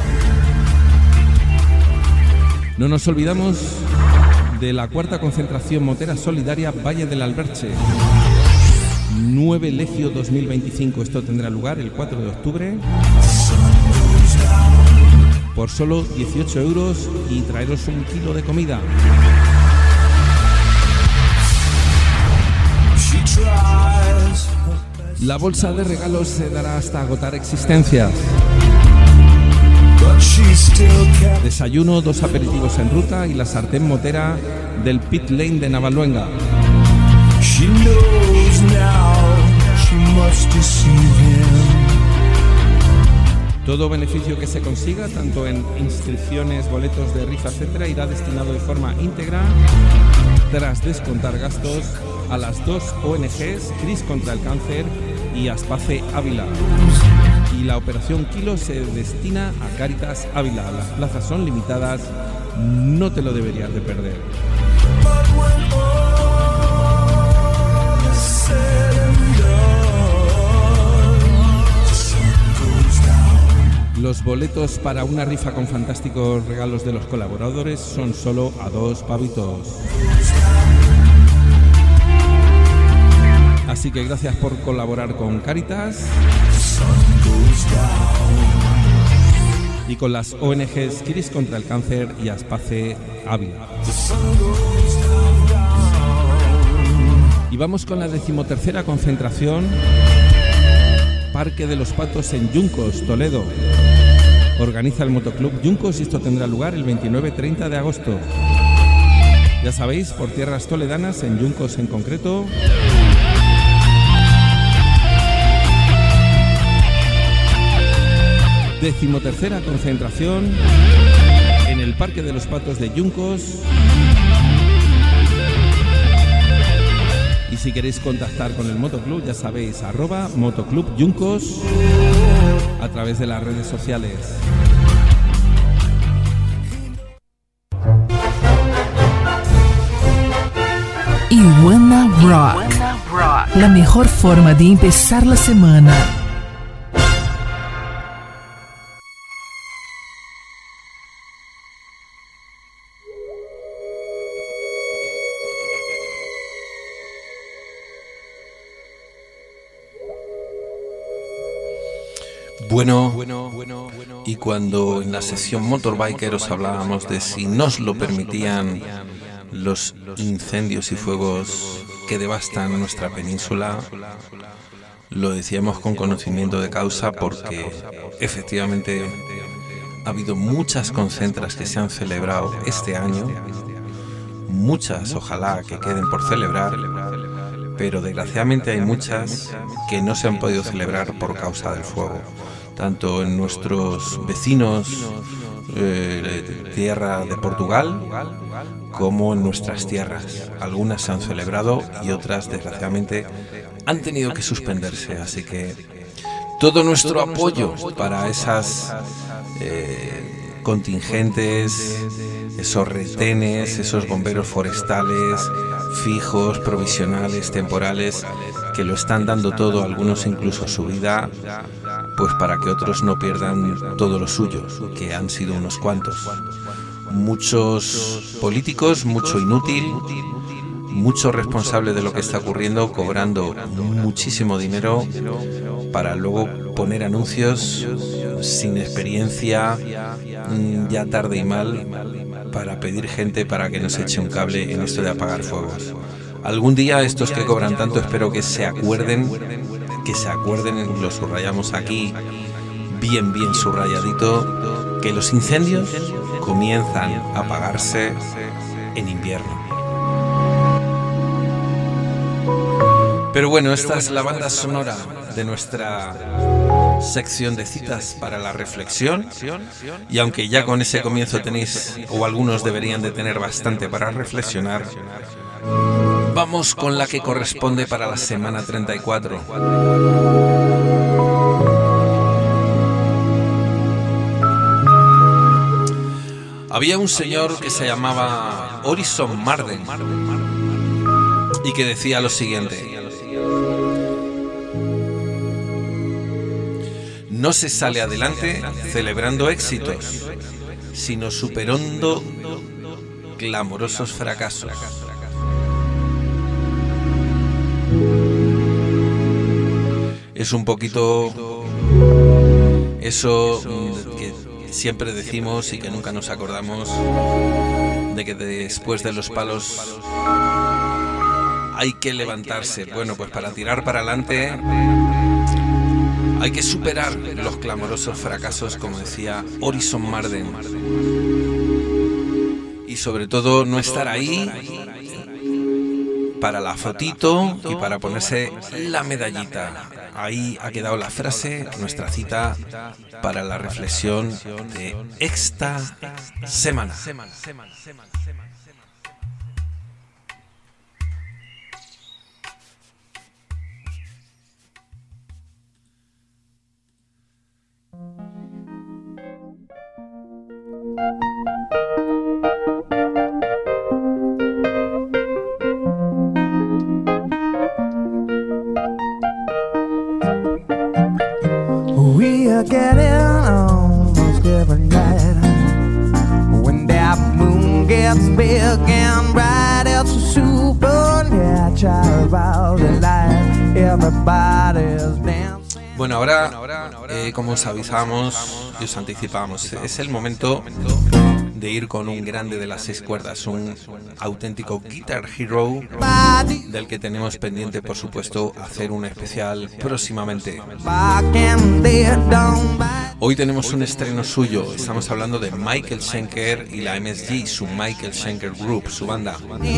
No nos olvidamos de la cuarta concentración motera solidaria Valle del Alberche, 9 Legio 2025. Esto tendrá lugar el 4 de octubre por solo 18 euros y traeros un kilo de comida. La bolsa de regalos se dará hasta agotar existencias. Desayuno, 2 aperitivos en ruta y la sartén motera del Pit Lane de Navaluenga. Todo beneficio que se consiga, tanto en inscripciones, boletos de rifa, etcétera, irá destinado de forma íntegra, tras descontar gastos, a las 2 ONGs, CRIS contra el Cáncer y Aspace Ávila. Y la operación Kilo se destina a Cáritas Ávila. Las plazas son limitadas, no te lo deberías de perder. Los boletos para una rifa con fantásticos regalos de los colaboradores son solo a 2 pavitos. Así que gracias por colaborar con Cáritas y con las ONGs CRIS contra el Cáncer y Aspace Ávila. Y vamos con la 13ª concentración Parque de los Patos en Yuncos, Toledo. Organiza el Motoclub Yuncos y esto tendrá lugar el 29-30 de agosto. Ya sabéis, por tierras toledanas, en Yuncos en concreto. Decimotercera concentración en el Parque de los Patos de Yuncos. Y si queréis contactar con el Motoclub, ya sabéis, @Motoclub Yuncos a través de las redes sociales. Iguana Rock, la mejor forma de empezar la semana. Bueno, y cuando en la sección Motorbiker os hablábamos de si nos lo permitían los incendios y fuegos que devastan nuestra península, lo decíamos con conocimiento de causa porque efectivamente ha habido muchas concentras que se han celebrado este año, muchas ojalá que queden por celebrar, pero desgraciadamente hay muchas que no se han podido celebrar por causa del fuego, tanto en nuestros vecinos tierra de Portugal como en nuestras tierras. Algunas se han celebrado y otras desgraciadamente han tenido que suspenderse, así que todo nuestro apoyo para esas contingentes, esos retenes, esos bomberos forestales fijos, provisionales, temporales, que lo están dando todo, algunos incluso su vida, pues para que otros no pierdan todo lo suyo, que han sido unos cuantos. Muchos políticos, mucho inútil, mucho responsable de lo que está ocurriendo, cobrando muchísimo dinero para luego poner anuncios sin experiencia, ya tarde y mal, para pedir gente para que nos eche un cable en esto de apagar fuegos. Algún día estos que cobran tanto espero que se acuerden, lo subrayamos aquí, bien subrayadito, que los incendios comienzan a apagarse en invierno. Pero bueno, esta es la banda sonora de nuestra sección de citas para la reflexión, y aunque ya con ese comienzo tenéis, o algunos deberían de tener bastante para reflexionar, Vamos con la que corresponde para la semana 34. Había un señor que se llamaba Orison Marden y que decía lo siguiente: no se sale adelante celebrando éxitos, sino superando clamorosos fracasos. Es un poquito eso que siempre decimos y que nunca nos acordamos, de que después de los palos hay que levantarse. Bueno, pues para tirar para adelante hay que superar los clamorosos fracasos, como decía Orison Marden, y sobre todo no estar ahí para la fotito y para ponerse la medallita. Ahí ha quedado la frase, nuestra cita para la reflexión de esta semana. We are getting almost every night. When that moon gets big and bright, it's a supernatural delight. Everybody's dancing. Bueno, ahora, como os avisamos y os anticipamos, es el momento de ir con un grande de las 6 cuerdas, un auténtico Guitar Hero, del que tenemos pendiente, por supuesto, hacer un especial próximamente. Hoy tenemos un estreno suyo, estamos hablando de Michael Schenker y la MSG, su Michael Schenker Group, su banda.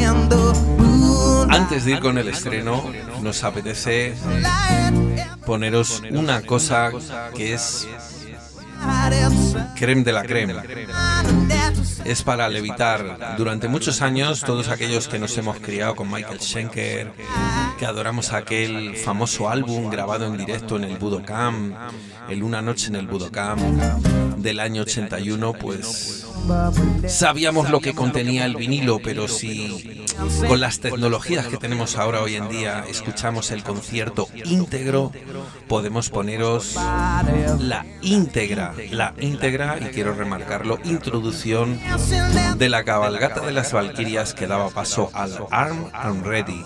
Antes de ir con el estreno, nos apetece poneros una cosa que es creme de la creme. Es para levitar. Durante muchos años, todos aquellos que nos hemos criado con Michael Schenker, que adoramos aquel famoso álbum grabado en directo en el Budokan, el Una Noche en el Budokan del año 81, pues sabíamos lo que contenía el vinilo, pero si con las tecnologías que tenemos ahora hoy en día escuchamos el concierto íntegro, podemos poneros la íntegra, y quiero remarcarlo, introducción de la cabalgata de las Valquirias que daba paso al Armed and Ready.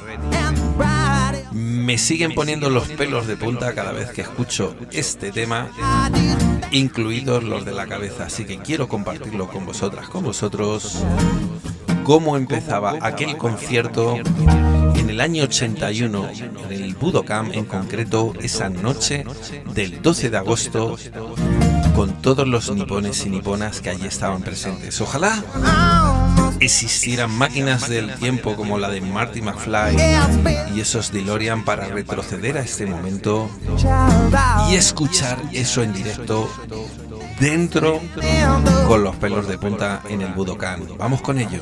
Me siguen poniendo los pelos de punta cada vez que escucho este tema, incluidos los de la cabeza, así que quiero compartirlo con vosotras, con vosotros, cómo empezaba aquel concierto en el año 81, en el Budokan, en concreto esa noche del 12 de agosto, con todos los nipones y niponas que allí estaban presentes. Ojalá existieran máquinas del tiempo como la de Marty McFly y esos DeLorean para retroceder a este momento y escuchar eso en directo dentro, con los pelos de punta en el Budokan. Vamos con ello.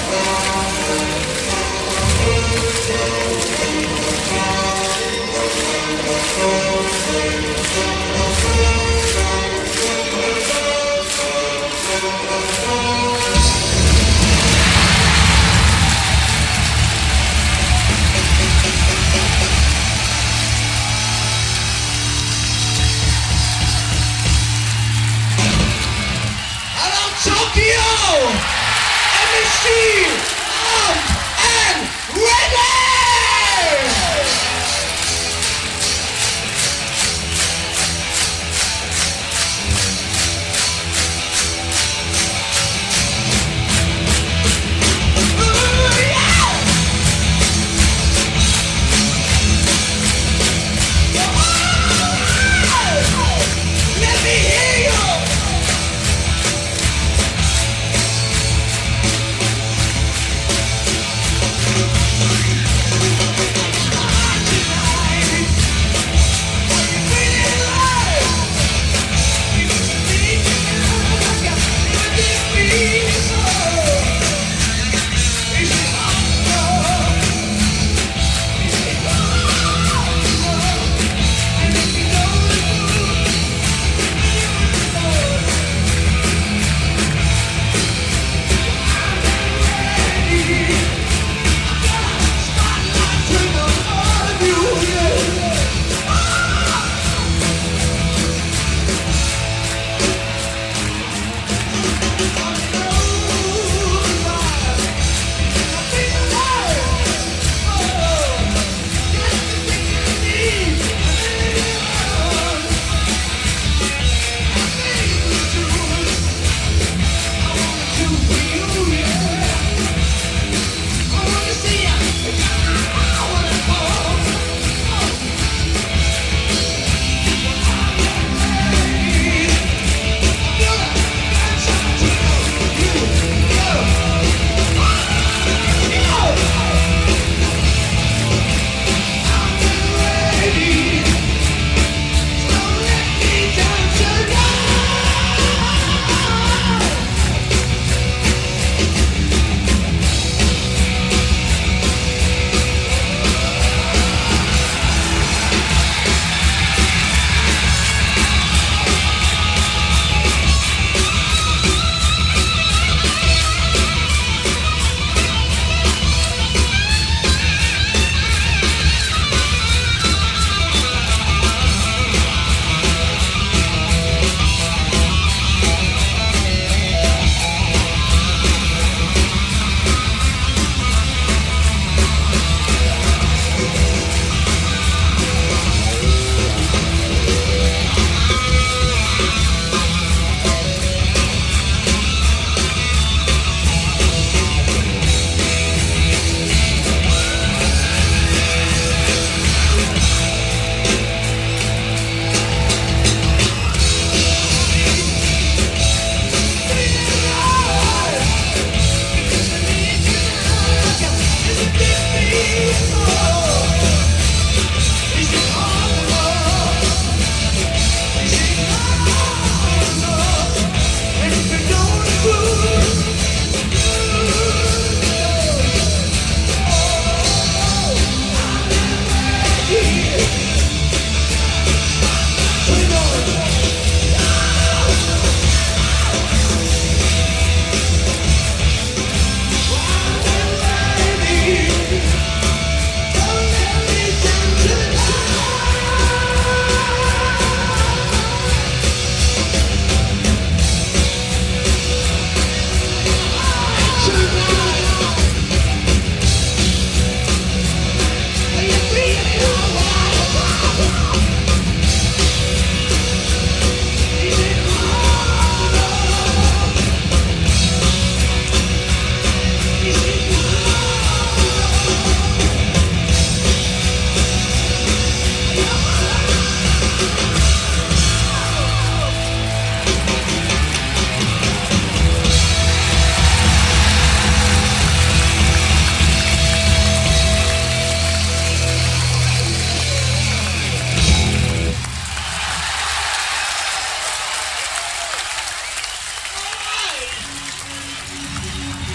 Tokyo! MC up and ready!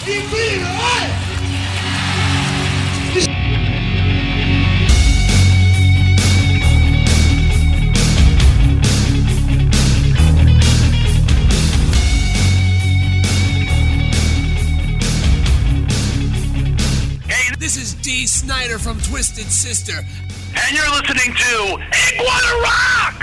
This is Dee Snider from Twisted Sister. And you're listening to Iguana Rock!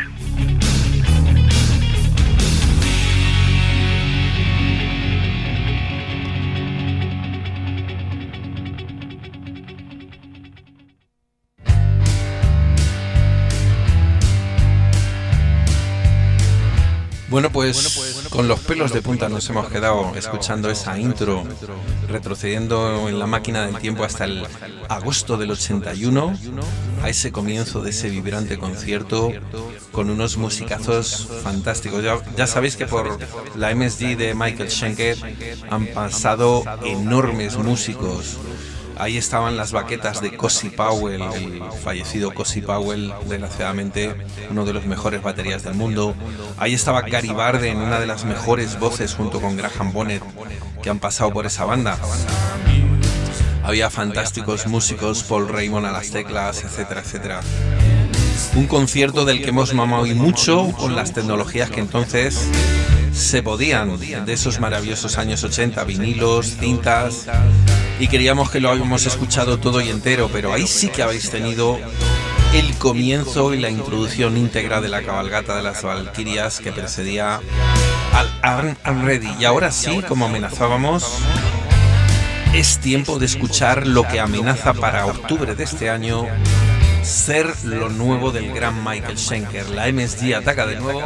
Bueno, pues con los pelos de punta nos hemos quedado escuchando esa intro, retrocediendo en la máquina del tiempo hasta el agosto del 81, a ese comienzo de ese vibrante concierto con unos musicazos fantásticos. Ya sabéis que por la MSG de Michael Schenker han pasado enormes músicos. Ahí estaban las baquetas de Cozy Powell, el fallecido Cozy Powell, desgraciadamente uno de los mejores baterías del mundo. Ahí estaba Gary Barden, una de las mejores voces junto con Graham Bonnet que han pasado por esa banda. Había fantásticos músicos, Paul Raymond a las teclas, etcétera, etcétera. Un concierto del que hemos mamado y mucho con las tecnologías que entonces se podían, de esos maravillosos años 80, vinilos, cintas, y queríamos que lo habíamos escuchado todo y entero, pero ahí sí que habéis tenido el comienzo y la introducción íntegra de la cabalgata de las Valquirias que precedía al Arn and Ready. Y ahora sí, como amenazábamos, es tiempo de escuchar lo que amenaza para octubre de este año ser lo nuevo del gran Michael Schenker. La MSG ataca de nuevo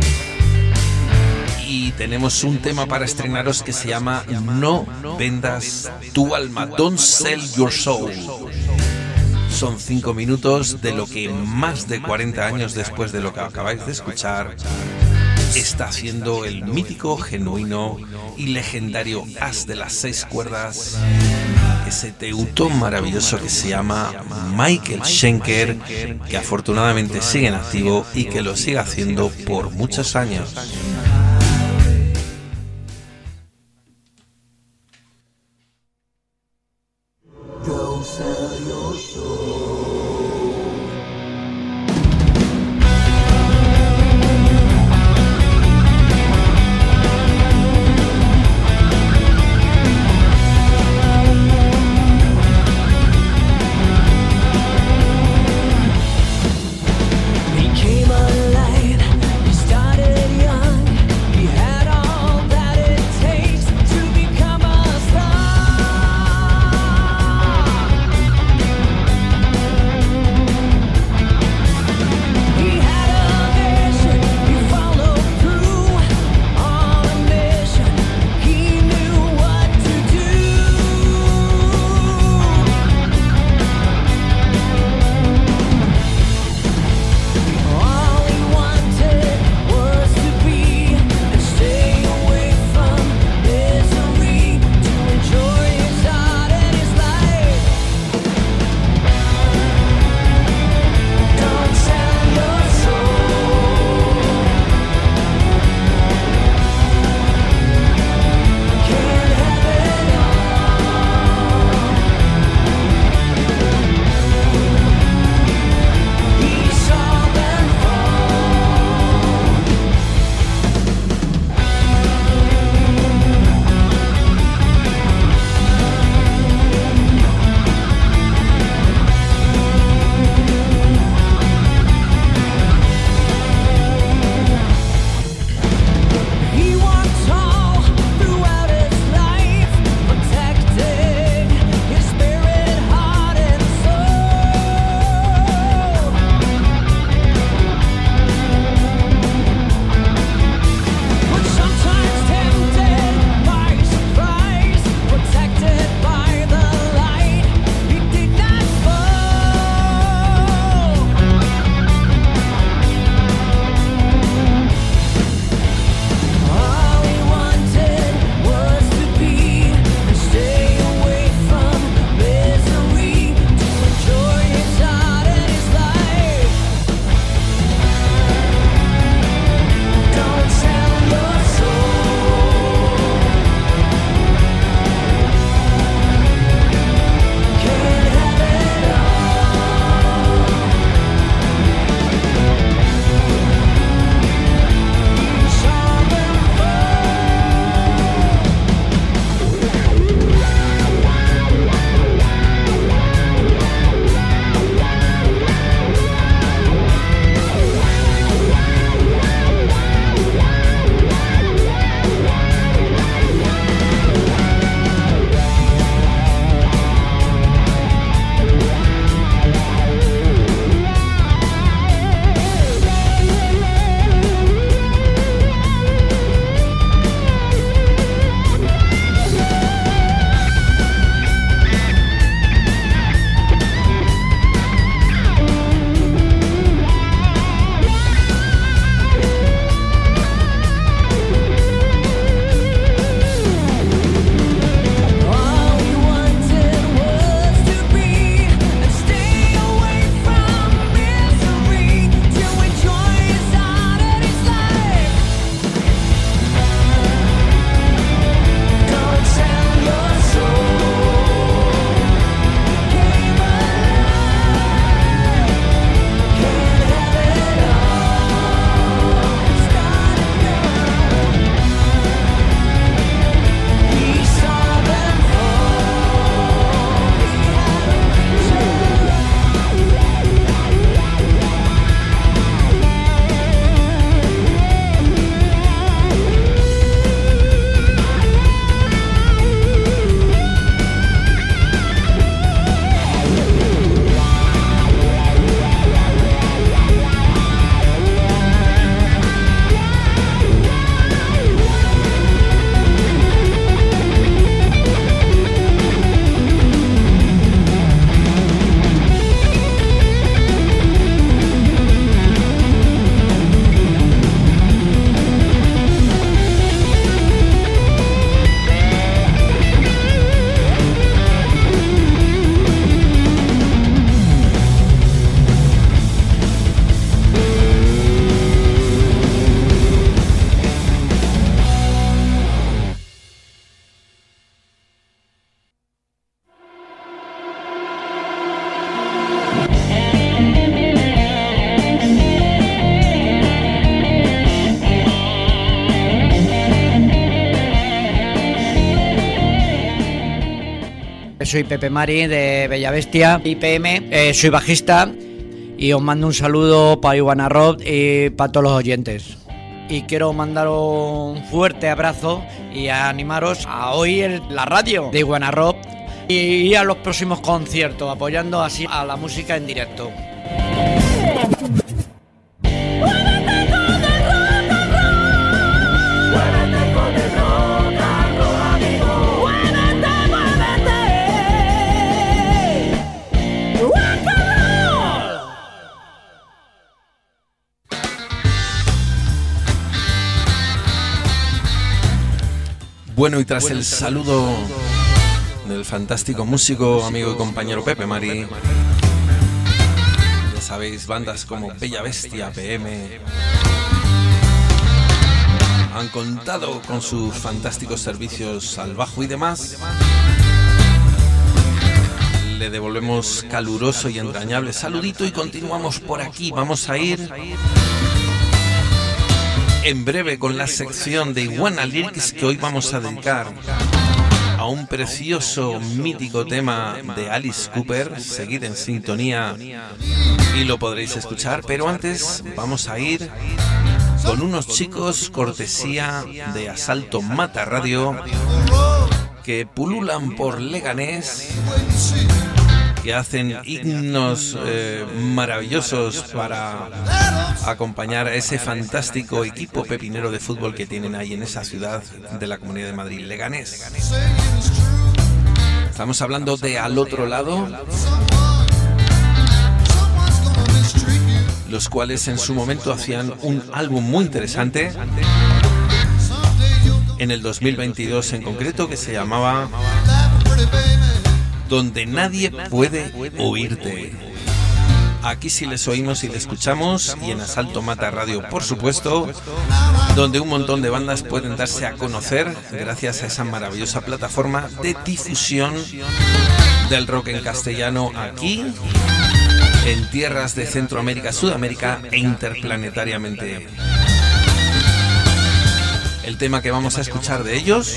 y tenemos un tema para estrenaros que se llama No vendas tu alma, Don't Sell Your Soul. Son 5 minutos de lo que más de 40 años después de lo que acabáis de escuchar está haciendo el mítico, genuino y legendario as de las 6 cuerdas, ese teutón maravilloso que se llama Michael Schenker, que afortunadamente sigue en activo y que lo sigue haciendo por muchos años. Soy Pepe Mari de Bella Bestia, IPM, soy bajista y os mando un saludo para Iguana Rock y para todos los oyentes. Y quiero mandaros un fuerte abrazo y a animaros a oír la radio de Iguana Rock y a los próximos conciertos, apoyando así a la música en directo. Bueno, y tras el saludo del fantástico músico, amigo y compañero Pepe Mari, ya sabéis, bandas como Bella Bestia, PM, han contado con sus fantásticos servicios al bajo y demás. Le devolvemos caluroso y entrañable saludito y continuamos por aquí. Vamos a ir en breve con la sección de Iguana Lyrics, que hoy vamos a dedicar a un precioso, mítico tema de Alice Cooper. Seguid en sintonía y lo podréis escuchar, pero antes vamos a ir con unos chicos cortesía de Asalto Mata Radio que pululan por Leganés, que hacen himnos maravillosos para acompañar a ese fantástico equipo pepinero de fútbol que tienen ahí en esa ciudad de la Comunidad de Madrid, Leganés. Estamos hablando de Al Otro Lado, los cuales en su momento hacían un álbum muy interesante, en el 2022 en concreto, que se llamaba Donde nadie puede oírte. Aquí sí les oímos y les escuchamos, y en Asalto Mata Radio, por supuesto, donde un montón de bandas pueden darse a conocer gracias a esa maravillosa plataforma de difusión del rock en castellano aquí, en tierras de Centroamérica, Sudamérica e interplanetariamente. El tema que vamos a escuchar de ellos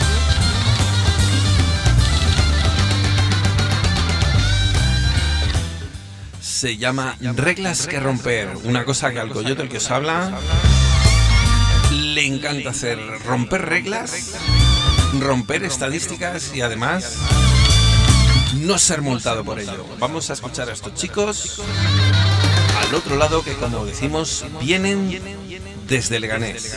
se llama Reglas que romper, una cosa que al coyote, el que os habla, le encanta hacer: romper reglas, romper estadísticas y además no ser multado por ello. Vamos a escuchar a estos chicos Al Otro Lado, que como decimos vienen desde Leganés.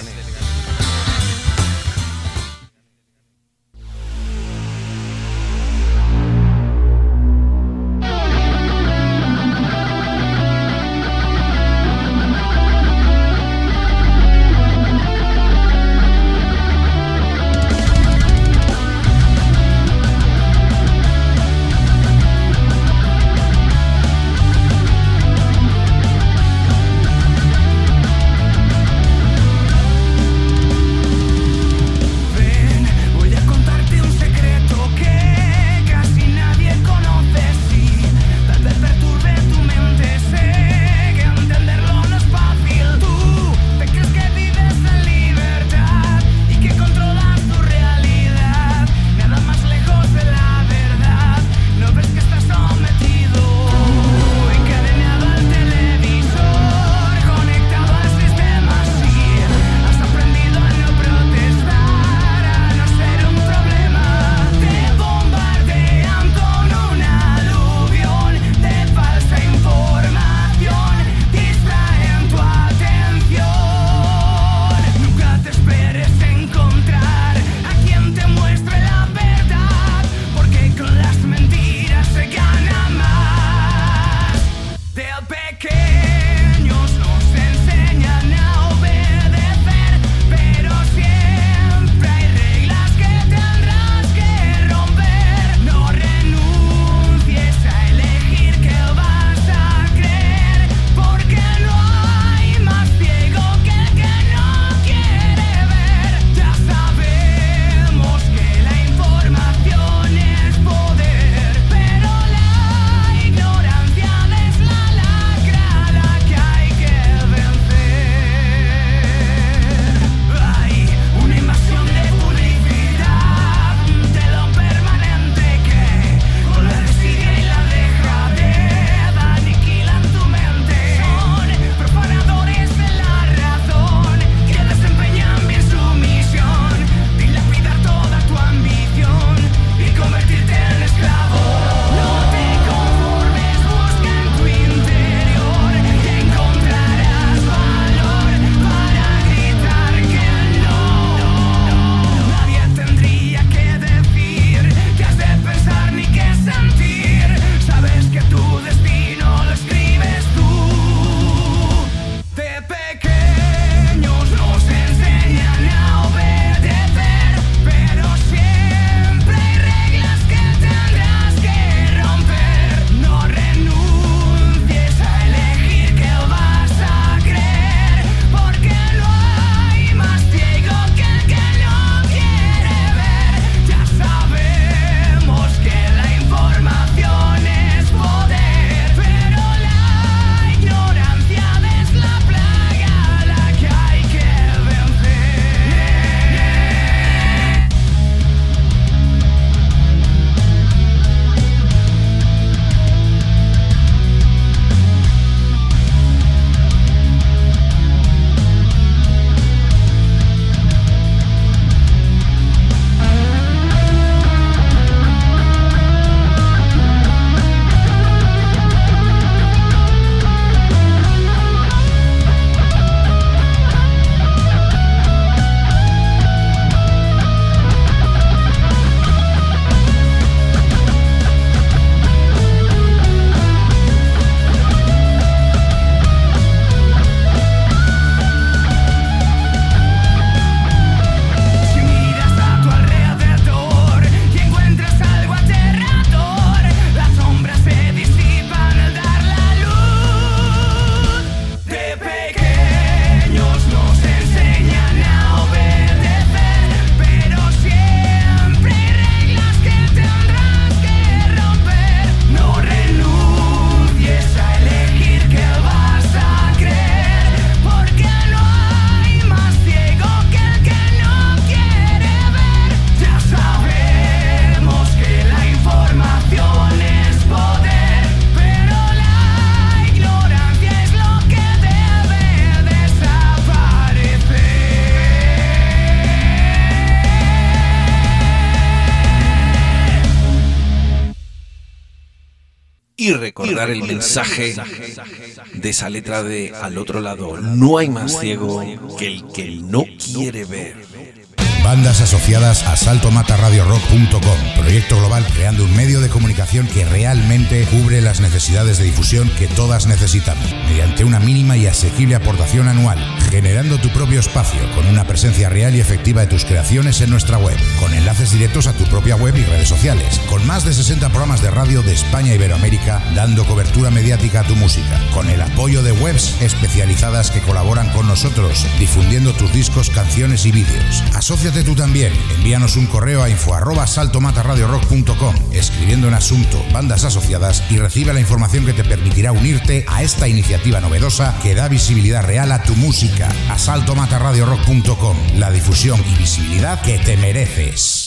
Y recordar el mensaje de esa letra de Al otro lado. No hay más ciego que el que no quiere ver. Bandas asociadas a saltomatarradiorock.com, proyecto global creando un medio de comunicación que realmente cubre las necesidades de difusión que todas necesitamos, mediante una mínima y asequible aportación anual, generando tu propio espacio con una presencia real y efectiva de tus creaciones en nuestra web, con enlaces directos a tu propia web y redes sociales, con más de 60 programas de radio de España e Iberoamérica dando cobertura mediática a tu música, con el apoyo de webs especializadas que colaboran con nosotros, difundiendo tus discos, canciones y vídeos. Asóciate tú también, envíanos un correo a info@saltomatarradiorock.com, escribiendo en asunto bandas asociadas y recibe la información que te permitirá unirte a esta iniciativa novedosa que da visibilidad real a tu música. A saltomatarradiorock.com, la difusión y visibilidad que te mereces.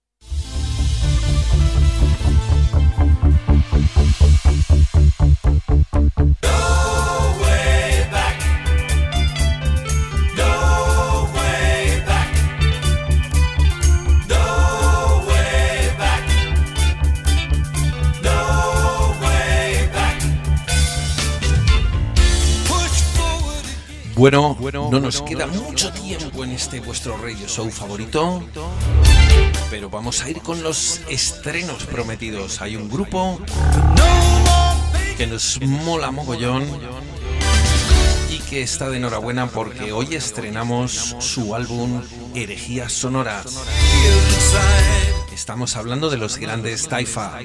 Bueno, no nos queda mucho tiempo en este vuestro radio show favorito, pero vamos a ir con los estrenos prometidos. Hay un grupo que nos mola mogollón y que está de enhorabuena porque hoy estrenamos su álbum Herejías Sonoras. Estamos hablando de los grandes Taifa.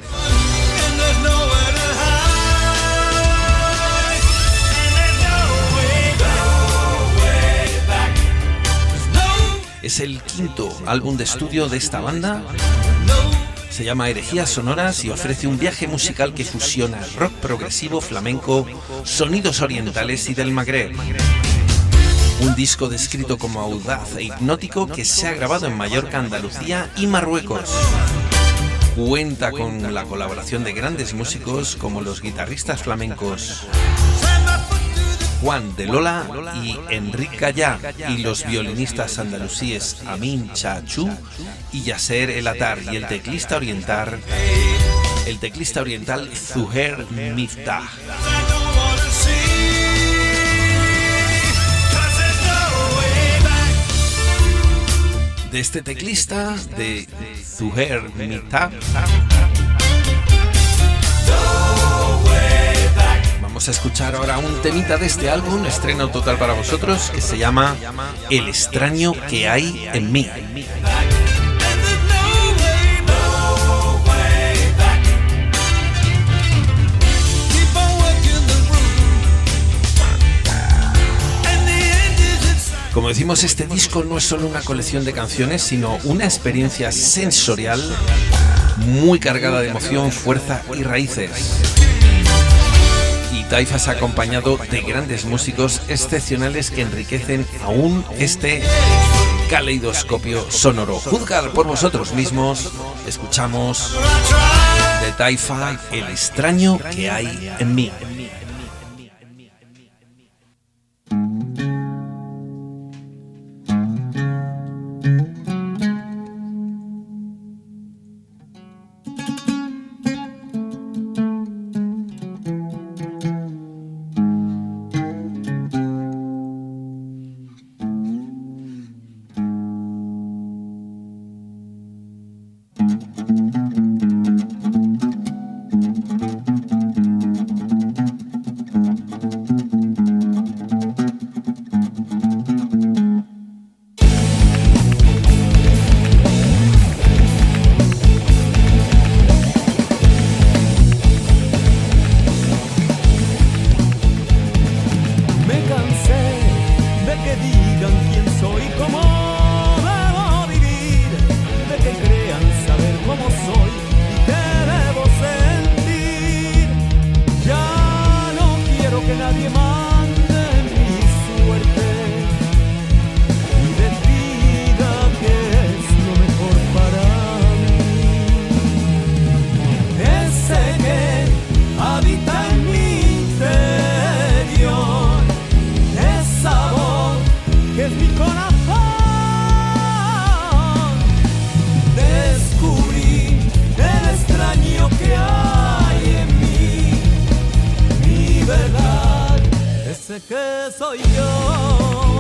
Es el quinto álbum de estudio de esta banda. Se llama Herejías Sonoras y ofrece un viaje musical que fusiona rock progresivo, flamenco, sonidos orientales y del Magreb. Un disco descrito como audaz e hipnótico que se ha grabado en Mallorca, Andalucía y Marruecos. Cuenta con la colaboración de grandes músicos como los guitarristas flamencos Juan de Lola y Enric Gallá y los violinistas andalusíes Amin Chachu y Yasser El Atar y el teclista oriental Zuher Miftah. De este teclista, de Zuher Miftah, vamos a escuchar ahora un temita de este álbum, estreno total para vosotros, que se llama El extraño que hay en mí. Como decimos, este disco no es solo una colección de canciones, sino una experiencia sensorial muy cargada de emoción, fuerza y raíces. Taifa se ha acompañado de grandes músicos excepcionales que enriquecen aún este caleidoscopio sonoro. Juzgar por vosotros mismos. Escuchamos de Taifa El extraño que hay en mí. soy yo.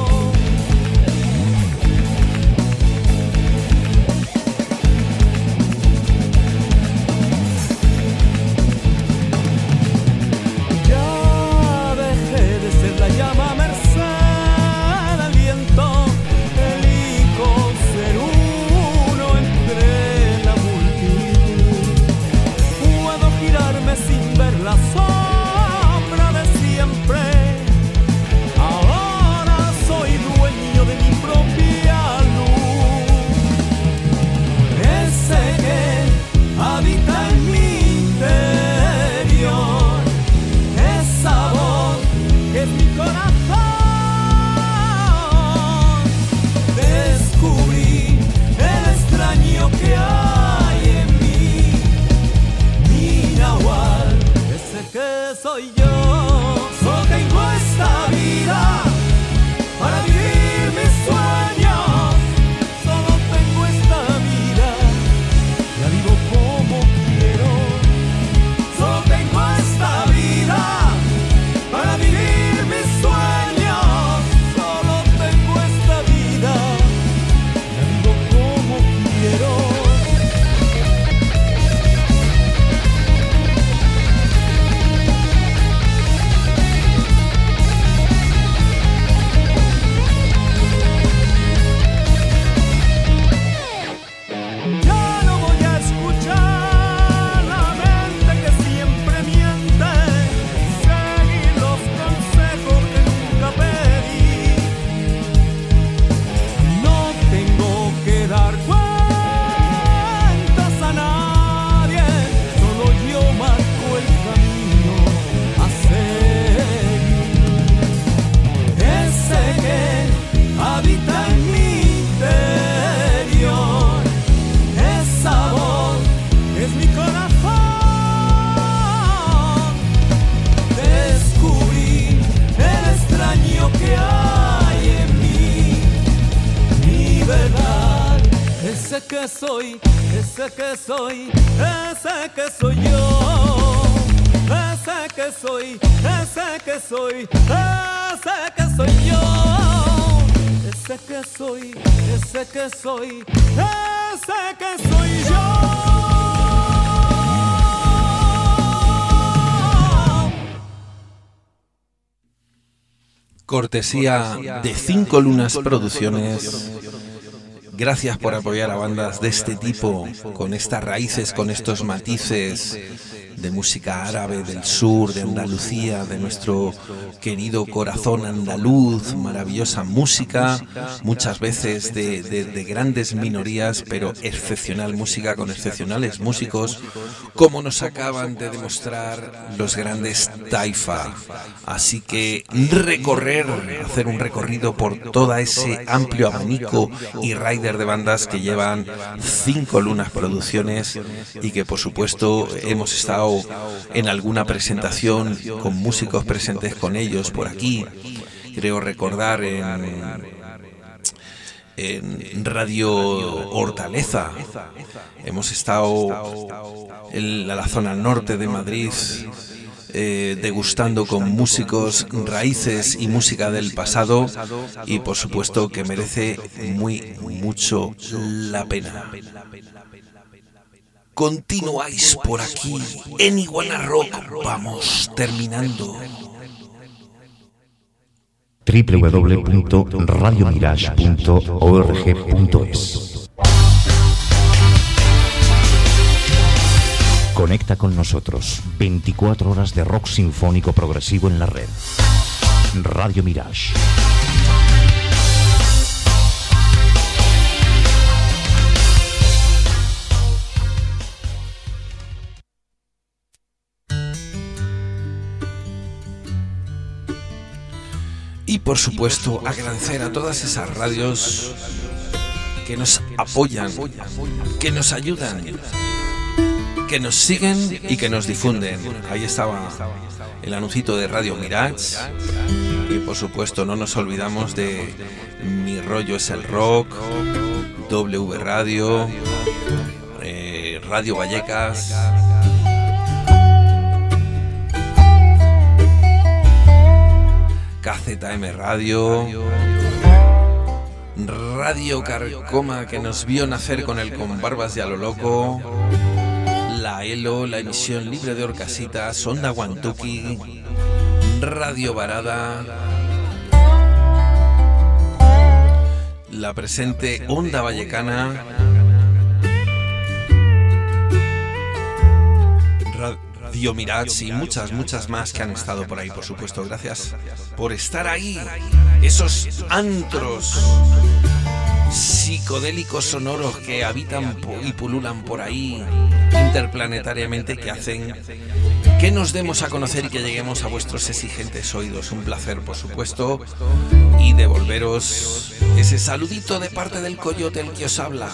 Ya dejé de ser la llama merced al viento, elijo ser uno entre la multitud. Puedo girarme sin ver la sombra de siempre. Ahora soy dueño de mi propia luz. Ese que habita en mi interior, esa voz que es mi corazón. Descubrí el extraño que hay en mí, mi nahual, ese que soy yo. Solo tengo esta vida para vivir mis sueños. Solo tengo esta vida, la vivo como quiero. Solo tengo esta vida para vivir mis sueños. Solo tengo esta vida, la vivo como quiero. Ya no voy a escuchar la mente que siempre miente, seguir los consejos que nunca pedí. No tengo que dar cuentas a nadie, solo yo marco el camino a seguir. Ese que habita en mi interior, esa voz es mi corazón. Descubrí el extraño que hay en mí, mi verdad. Ese que soy, ese que soy, ese que soy yo. Ese que soy, ese que soy, ese que soy yo. Ese que soy, ese que soy, ese que soy yo. Cortesía de 5 Lunas Producciones. Gracias por apoyar a bandas de este tipo, con estas raíces, con estos matices de música árabe del sur, de Andalucía, de nuestro querido corazón andaluz, maravillosa música, muchas veces de grandes minorías, pero excepcional música con excepcionales músicos, como nos acaban de demostrar los grandes Taifa. Así que hacer un recorrido por todo ese amplio abanico y rider de bandas que llevan 5 Lunas Producciones y que por supuesto hemos estado en alguna presentación con músicos presentes con ellos por aquí. Creo recordar en Radio Hortaleza. Hemos estado en la zona norte de Madrid, degustando con músicos raíces y música del pasado, y por supuesto que merece mucho la pena. Continuáis por aquí en Iguana Rock. Vamos terminando. www.radiomirage.org.es. Conecta con nosotros. 24 horas de rock sinfónico progresivo en la red. Radio Mirage. Y por supuesto agradecer a todas esas radios que nos apoyan, que nos ayudan, que nos siguen y que nos difunden. Ahí estaba el anuncito de Radio Mirage. Y por supuesto no nos olvidamos de Mi Rollo es el Rock, W Radio, Radio Vallecas. KZM Radio, Radio Carcoma, que nos vio nacer con el Con Barbas y a lo Loco, la ELO, la emisión libre de Orcasitas, Onda Guantuki, Radio Varada, la presente Onda Vallecana, Radio Mirage y muchas más que han estado por ahí, por supuesto. Gracias por estar ahí. Esos antros psicodélicos sonoros que habitan y pululan por ahí interplanetariamente, que hacen que nos demos a conocer y que lleguemos a vuestros exigentes oídos. Un placer, por supuesto, y devolveros ese saludito de parte del coyote, el que os habla.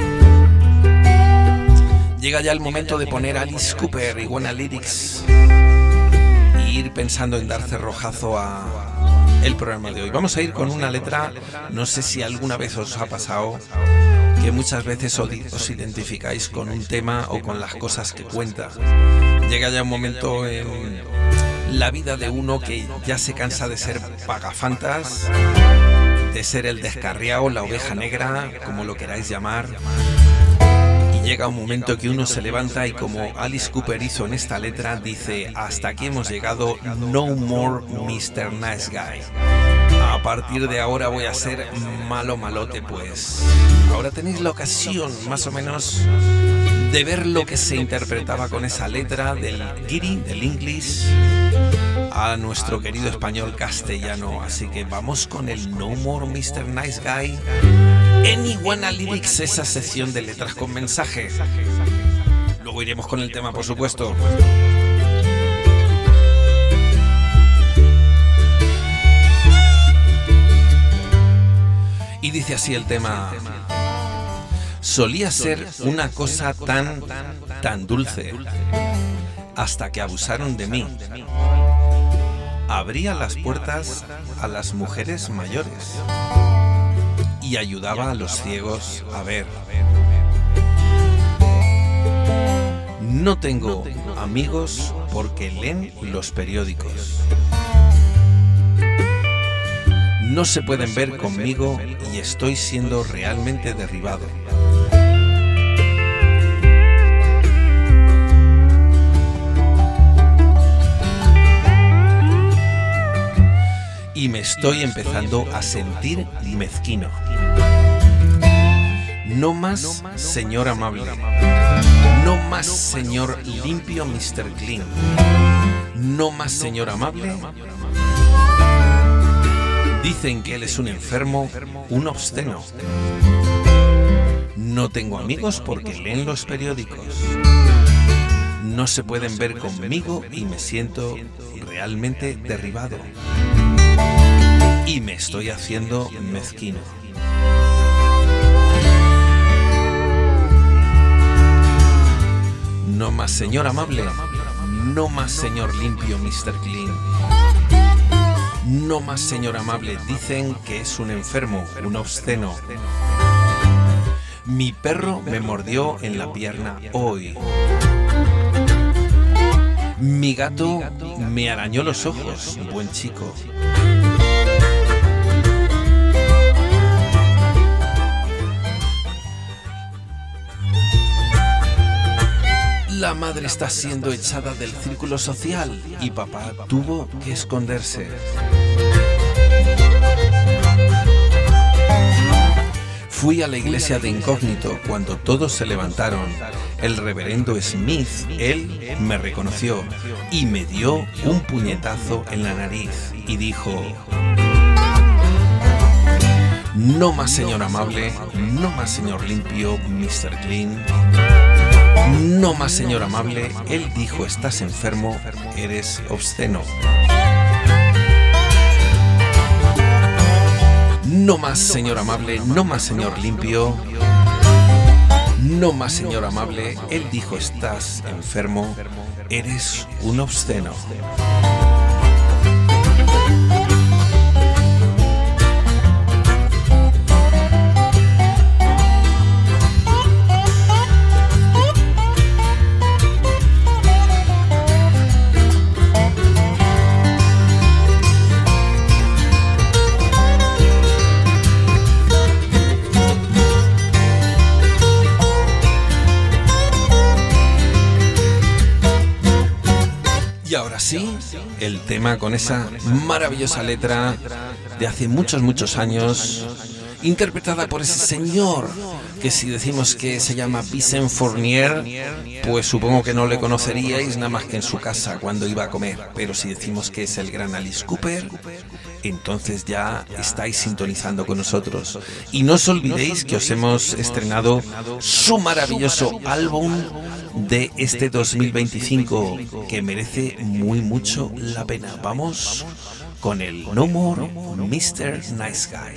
Llega ya el momento de poner a Alice Cooper y Iguana Lyrics y ir pensando en dar cerrojazo a el programa de hoy. Vamos a ir con una letra, no sé si alguna vez os ha pasado, que muchas veces os identificáis con un tema o con las cosas que cuenta. Llega ya un momento en la vida de uno que ya se cansa de ser pagafantas, de ser el descarriado, la oveja negra, como lo queráis llamar. Llega un momento que uno se levanta y, como Alice Cooper hizo en esta letra, dice: hasta aquí hemos llegado, no more Mr. Nice Guy. A partir de ahora voy a ser malote, pues. Ahora tenéis la ocasión, más o menos, de ver lo que se interpretaba con esa letra del guiri, del English, a nuestro querido español castellano. Así que vamos con el No More Mr. Nice Guy en Iguana Lyrics, esa sección de letras con mensaje. Luego iremos con el tema, por supuesto. Y dice así el tema: solía ser una cosa tan dulce, hasta que abusaron de mí. Abría las puertas a las mujeres mayores y ayudaba a los ciegos a ver. No tengo amigos porque leen los periódicos. No se pueden ver conmigo y estoy siendo realmente derribado. Y me estoy empezando a sentir mezquino. No más señor amable. No más señor limpio, Mr. Clean. No más señor amable. Dicen que él es un enfermo, un obsceno. No tengo amigos porque leen los periódicos. No se pueden ver conmigo y me siento realmente derribado. Y me estoy haciendo mezquino. No más señor amable. No más señor limpio, Mr. Clean. No más señor amable. Dicen que es un enfermo, un obsceno. Mi perro me mordió en la pierna hoy. Mi gato me arañó los ojos, buen chico. La madre está siendo echada del círculo social y papá tuvo que esconderse. Fui a la iglesia de incógnito cuando todos se levantaron. El reverendo Smith, él me reconoció y me dio un puñetazo en la nariz y dijo: no más señor amable, no más señor limpio, Mr. Clean. No más señor amable, él dijo: estás enfermo, eres obsceno. No más señor amable, no más señor limpio. No más señor amable, él dijo: estás enfermo, eres un obsceno. Y ahora sí, el tema con esa maravillosa letra de hace muchos años, interpretada por ese señor que si decimos que se llama Vincent Fournier, pues supongo que no le conoceríais nada más que en su casa cuando iba a comer. Pero si decimos que es el gran Alice Cooper, entonces ya estáis sintonizando con nosotros. Y no os olvidéis que os hemos estrenado su maravilloso álbum de este 2025, que merece mucho la pena. Vamos con el No More Mr. Nice Guy.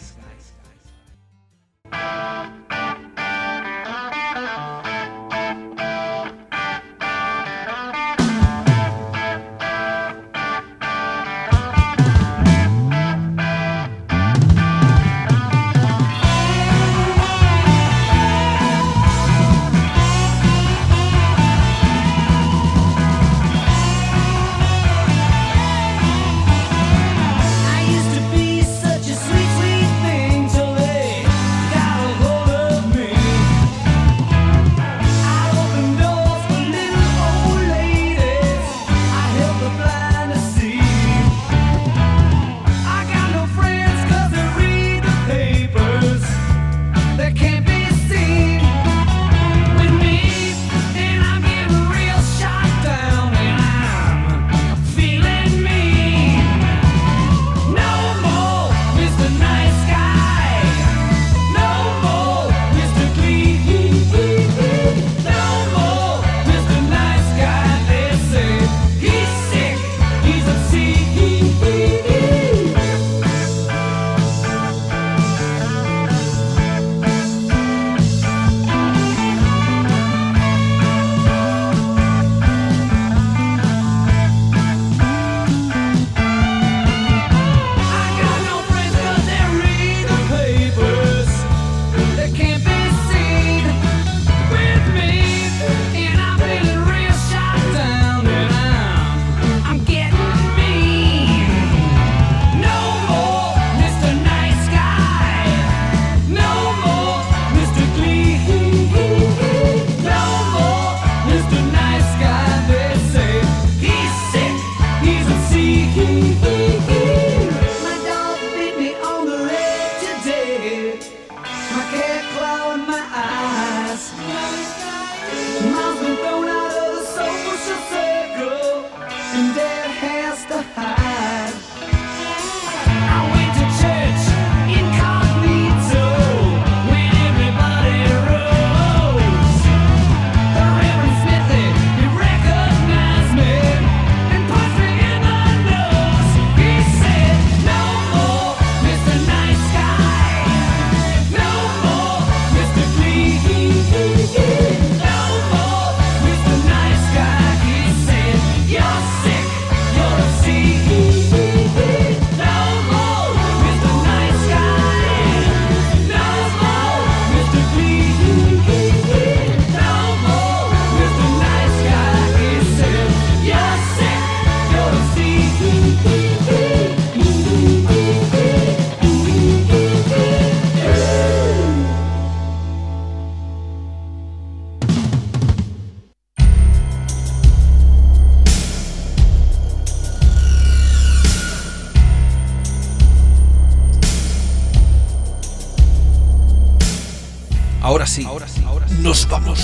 Ahora sí, nos vamos.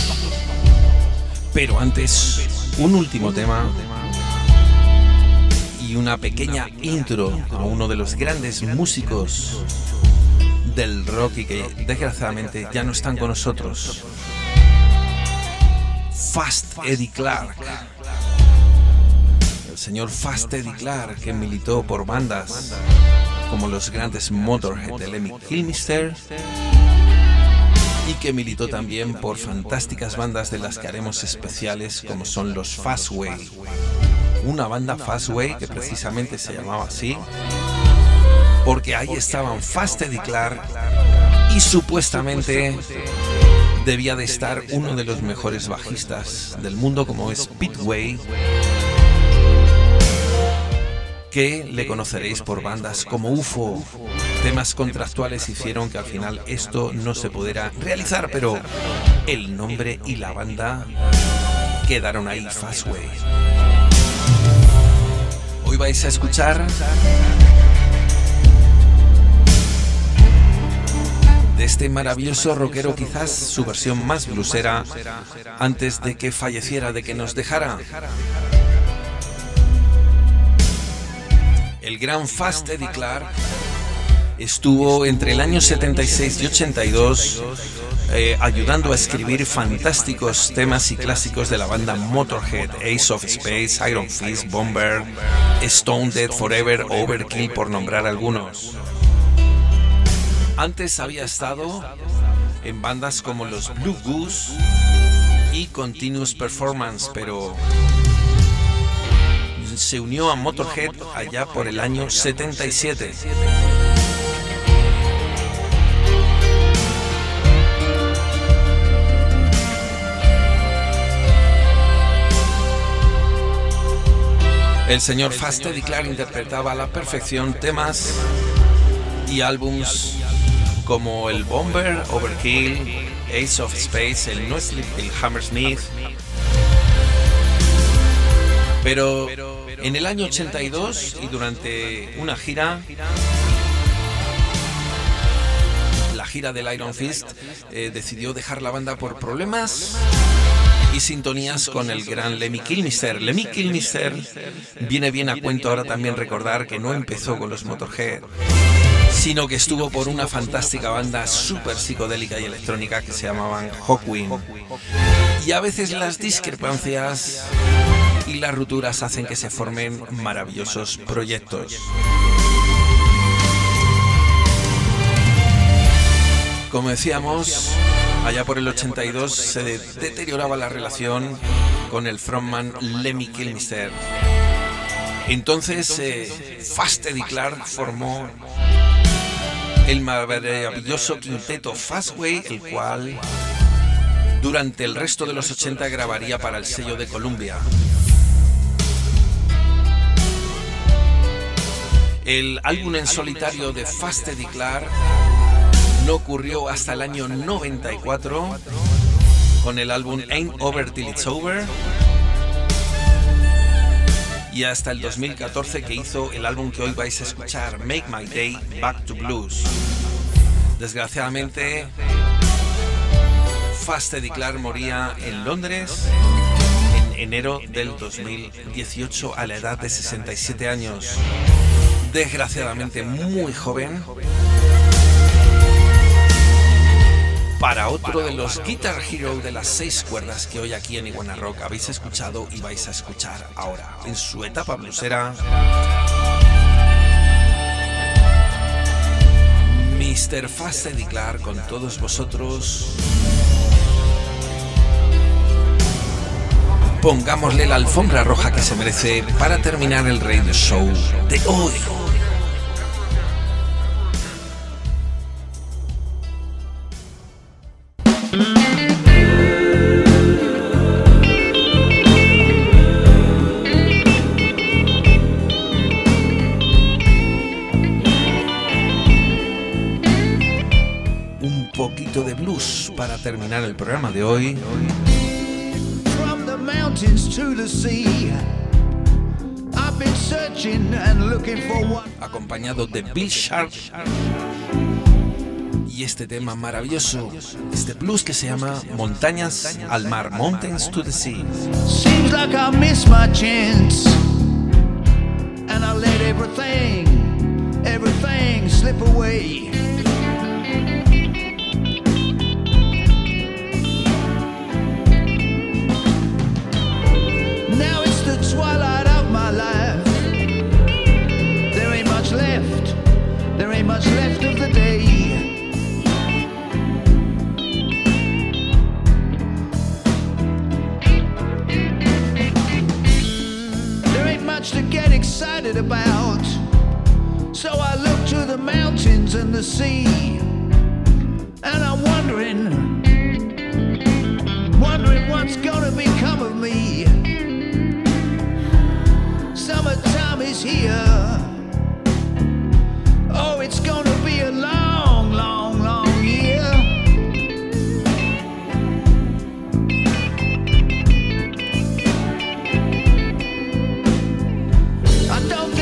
Pero antes, un último tema y una pequeña intro a uno de los grandes músicos del rock y que desgraciadamente ya no están con nosotros. Fast Eddie Clarke. El señor Fast Eddie Clarke, que militó por bandas como los grandes Motorhead de Lemmy Kilmister y que militó también por fantásticas bandas de las que haremos especiales como son los Fastway. Una banda Fastway que precisamente se llamaba así porque ahí estaban Fast Eddie Clarke y supuestamente debía de estar uno de los mejores bajistas del mundo como es Pete Way, que le conoceréis por bandas como UFO. Temas contractuales hicieron que al final esto no se pudiera realizar, pero el nombre y la banda quedaron ahí, Fastway. vais a escuchar de este maravilloso rockero, quizás su versión más bluesera antes de que falleciera, de que nos dejara. El gran Fast Eddie Clarke estuvo entre el año 76 y 82 ayudando a escribir fantásticos temas y clásicos de la banda Motorhead, Ace of Spades, Iron Fist, Bomber, Stone Dead Forever, Overkill, por nombrar algunos. Antes había estado en bandas como los Blue Goose y Continuous Performance, pero se unió a Motorhead allá por el año 77. El señor Fast Eddie Clarke interpretaba a la perfección temas y álbums como el Bomber, Overkill, Ace of Spades, el No Sleep, el Hammersmith. Pero en el año 82 y durante una gira, la gira del Iron Fist, decidió dejar la banda por problemas y sintonías con el gran Lemmy Kilmister. Lemmy Kilmister viene bien a cuento ahora también recordar que no empezó con los Motorhead, sino que estuvo por una fantástica banda súper psicodélica y electrónica que se llamaban Hawkwind. Y a veces las discrepancias y las rupturas hacen que se formen maravillosos proyectos. Como decíamos, allá por el 82 se deterioraba la relación con el frontman Lemmy Kilmister. Entonces Fast Eddie Clarke formó el maravilloso quinteto Fastway, el cual durante el resto de los 80 grabaría para el sello de Columbia. El álbum en solitario de Fast Eddie Clarke no ocurrió hasta el año 94 con el álbum Ain't Over Till It's Over, y hasta el 2014 que hizo el álbum que hoy vais a escuchar, Make My Day Back to Blues. Desgraciadamente, Fast Eddie Clarke moría en Londres en enero del 2018 a la edad de 67 años. Desgraciadamente muy joven para otro de los Guitar Hero de las 6 cuerdas que hoy aquí en Iguana Rock habéis escuchado y vais a escuchar ahora en su etapa bluesera, Mr. Fast Eddie Clarke con todos vosotros. Pongámosle la alfombra roja que se merece para terminar el radio show de hoy. Un poquito de blues para terminar el programa de hoy. Acompañado de Bill Sharp y este tema maravilloso, este blues que se llama Montañas al Mar, Mountains to the Sea. Seems like I missed my chance, and I let everything slip away. Now it's the twilight of my life. There ain't much left of the day. There ain't much to get excited about, so I look to the mountains and the sea, and I'm wondering what's gonna become of me. Summertime is here. Oh, it's gonna be a long, long, long year. I don't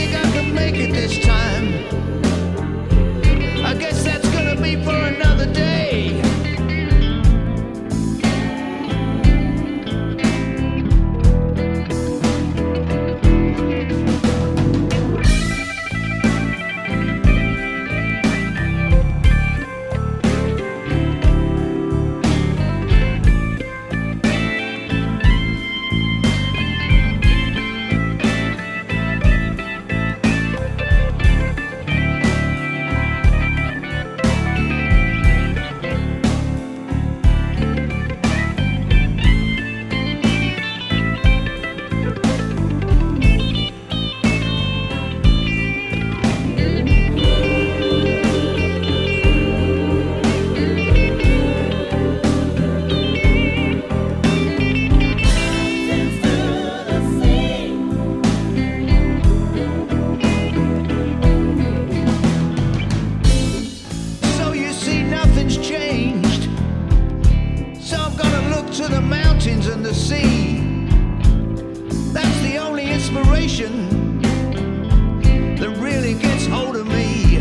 frustration that really gets hold of me.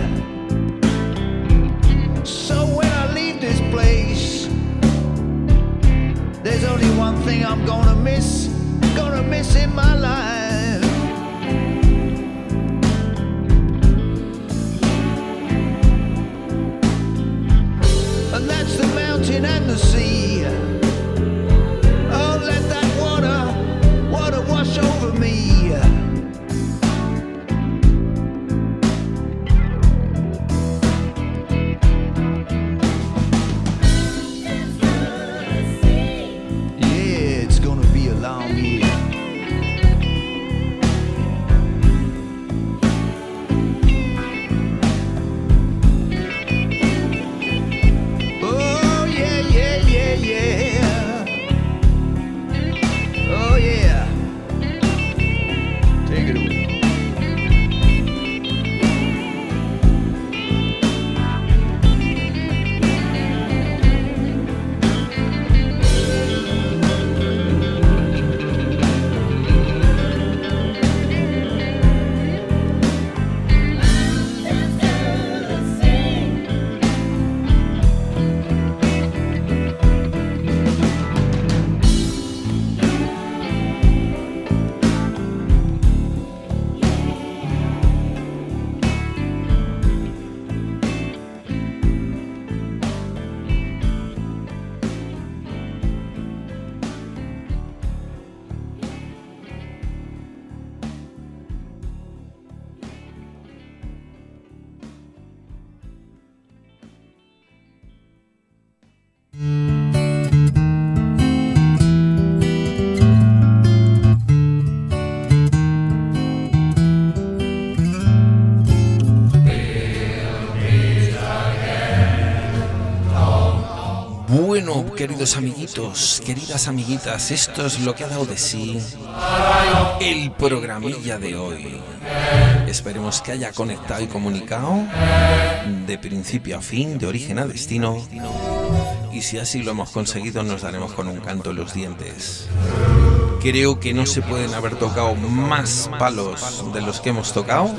So when I leave this place, there's only one thing I'm gonna miss in my life. And that's the mountain and the sea. Oh, let that water wash over me. Yeah, it's gonna be a long year. Oh, yeah, yeah, yeah, yeah. Oh, yeah. Take it away. Bueno, queridos amiguitos, queridas amiguitas, esto es lo que ha dado de sí el programilla de hoy. Esperemos que haya conectado y comunicado de principio a fin, de origen a destino. Y si así lo hemos conseguido, nos daremos con un canto en los dientes. Creo que no se pueden haber tocado más palos de los que hemos tocado,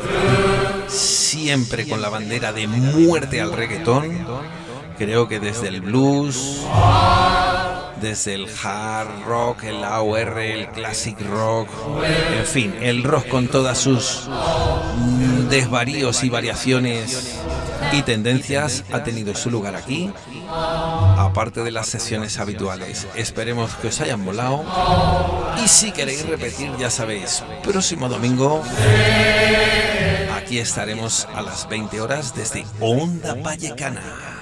siempre con la bandera de muerte al reggaetón. Creo que desde el blues, desde el hard rock, el AOR, el classic rock, en fin, el rock con todas sus desvaríos y variaciones y tendencias ha tenido su lugar aquí, aparte de las sesiones habituales. Esperemos que os hayan molado y si queréis repetir, ya sabéis, próximo domingo aquí estaremos a las 20 horas desde Onda Vallecana.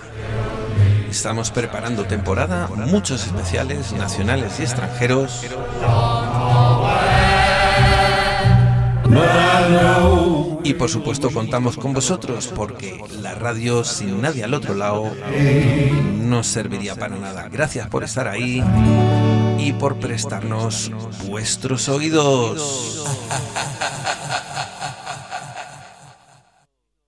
Estamos preparando temporada, muchos especiales nacionales y extranjeros. Y por supuesto contamos con vosotros, porque la radio sin nadie al otro lado no serviría para nada. Gracias por estar ahí y por prestarnos vuestros oídos.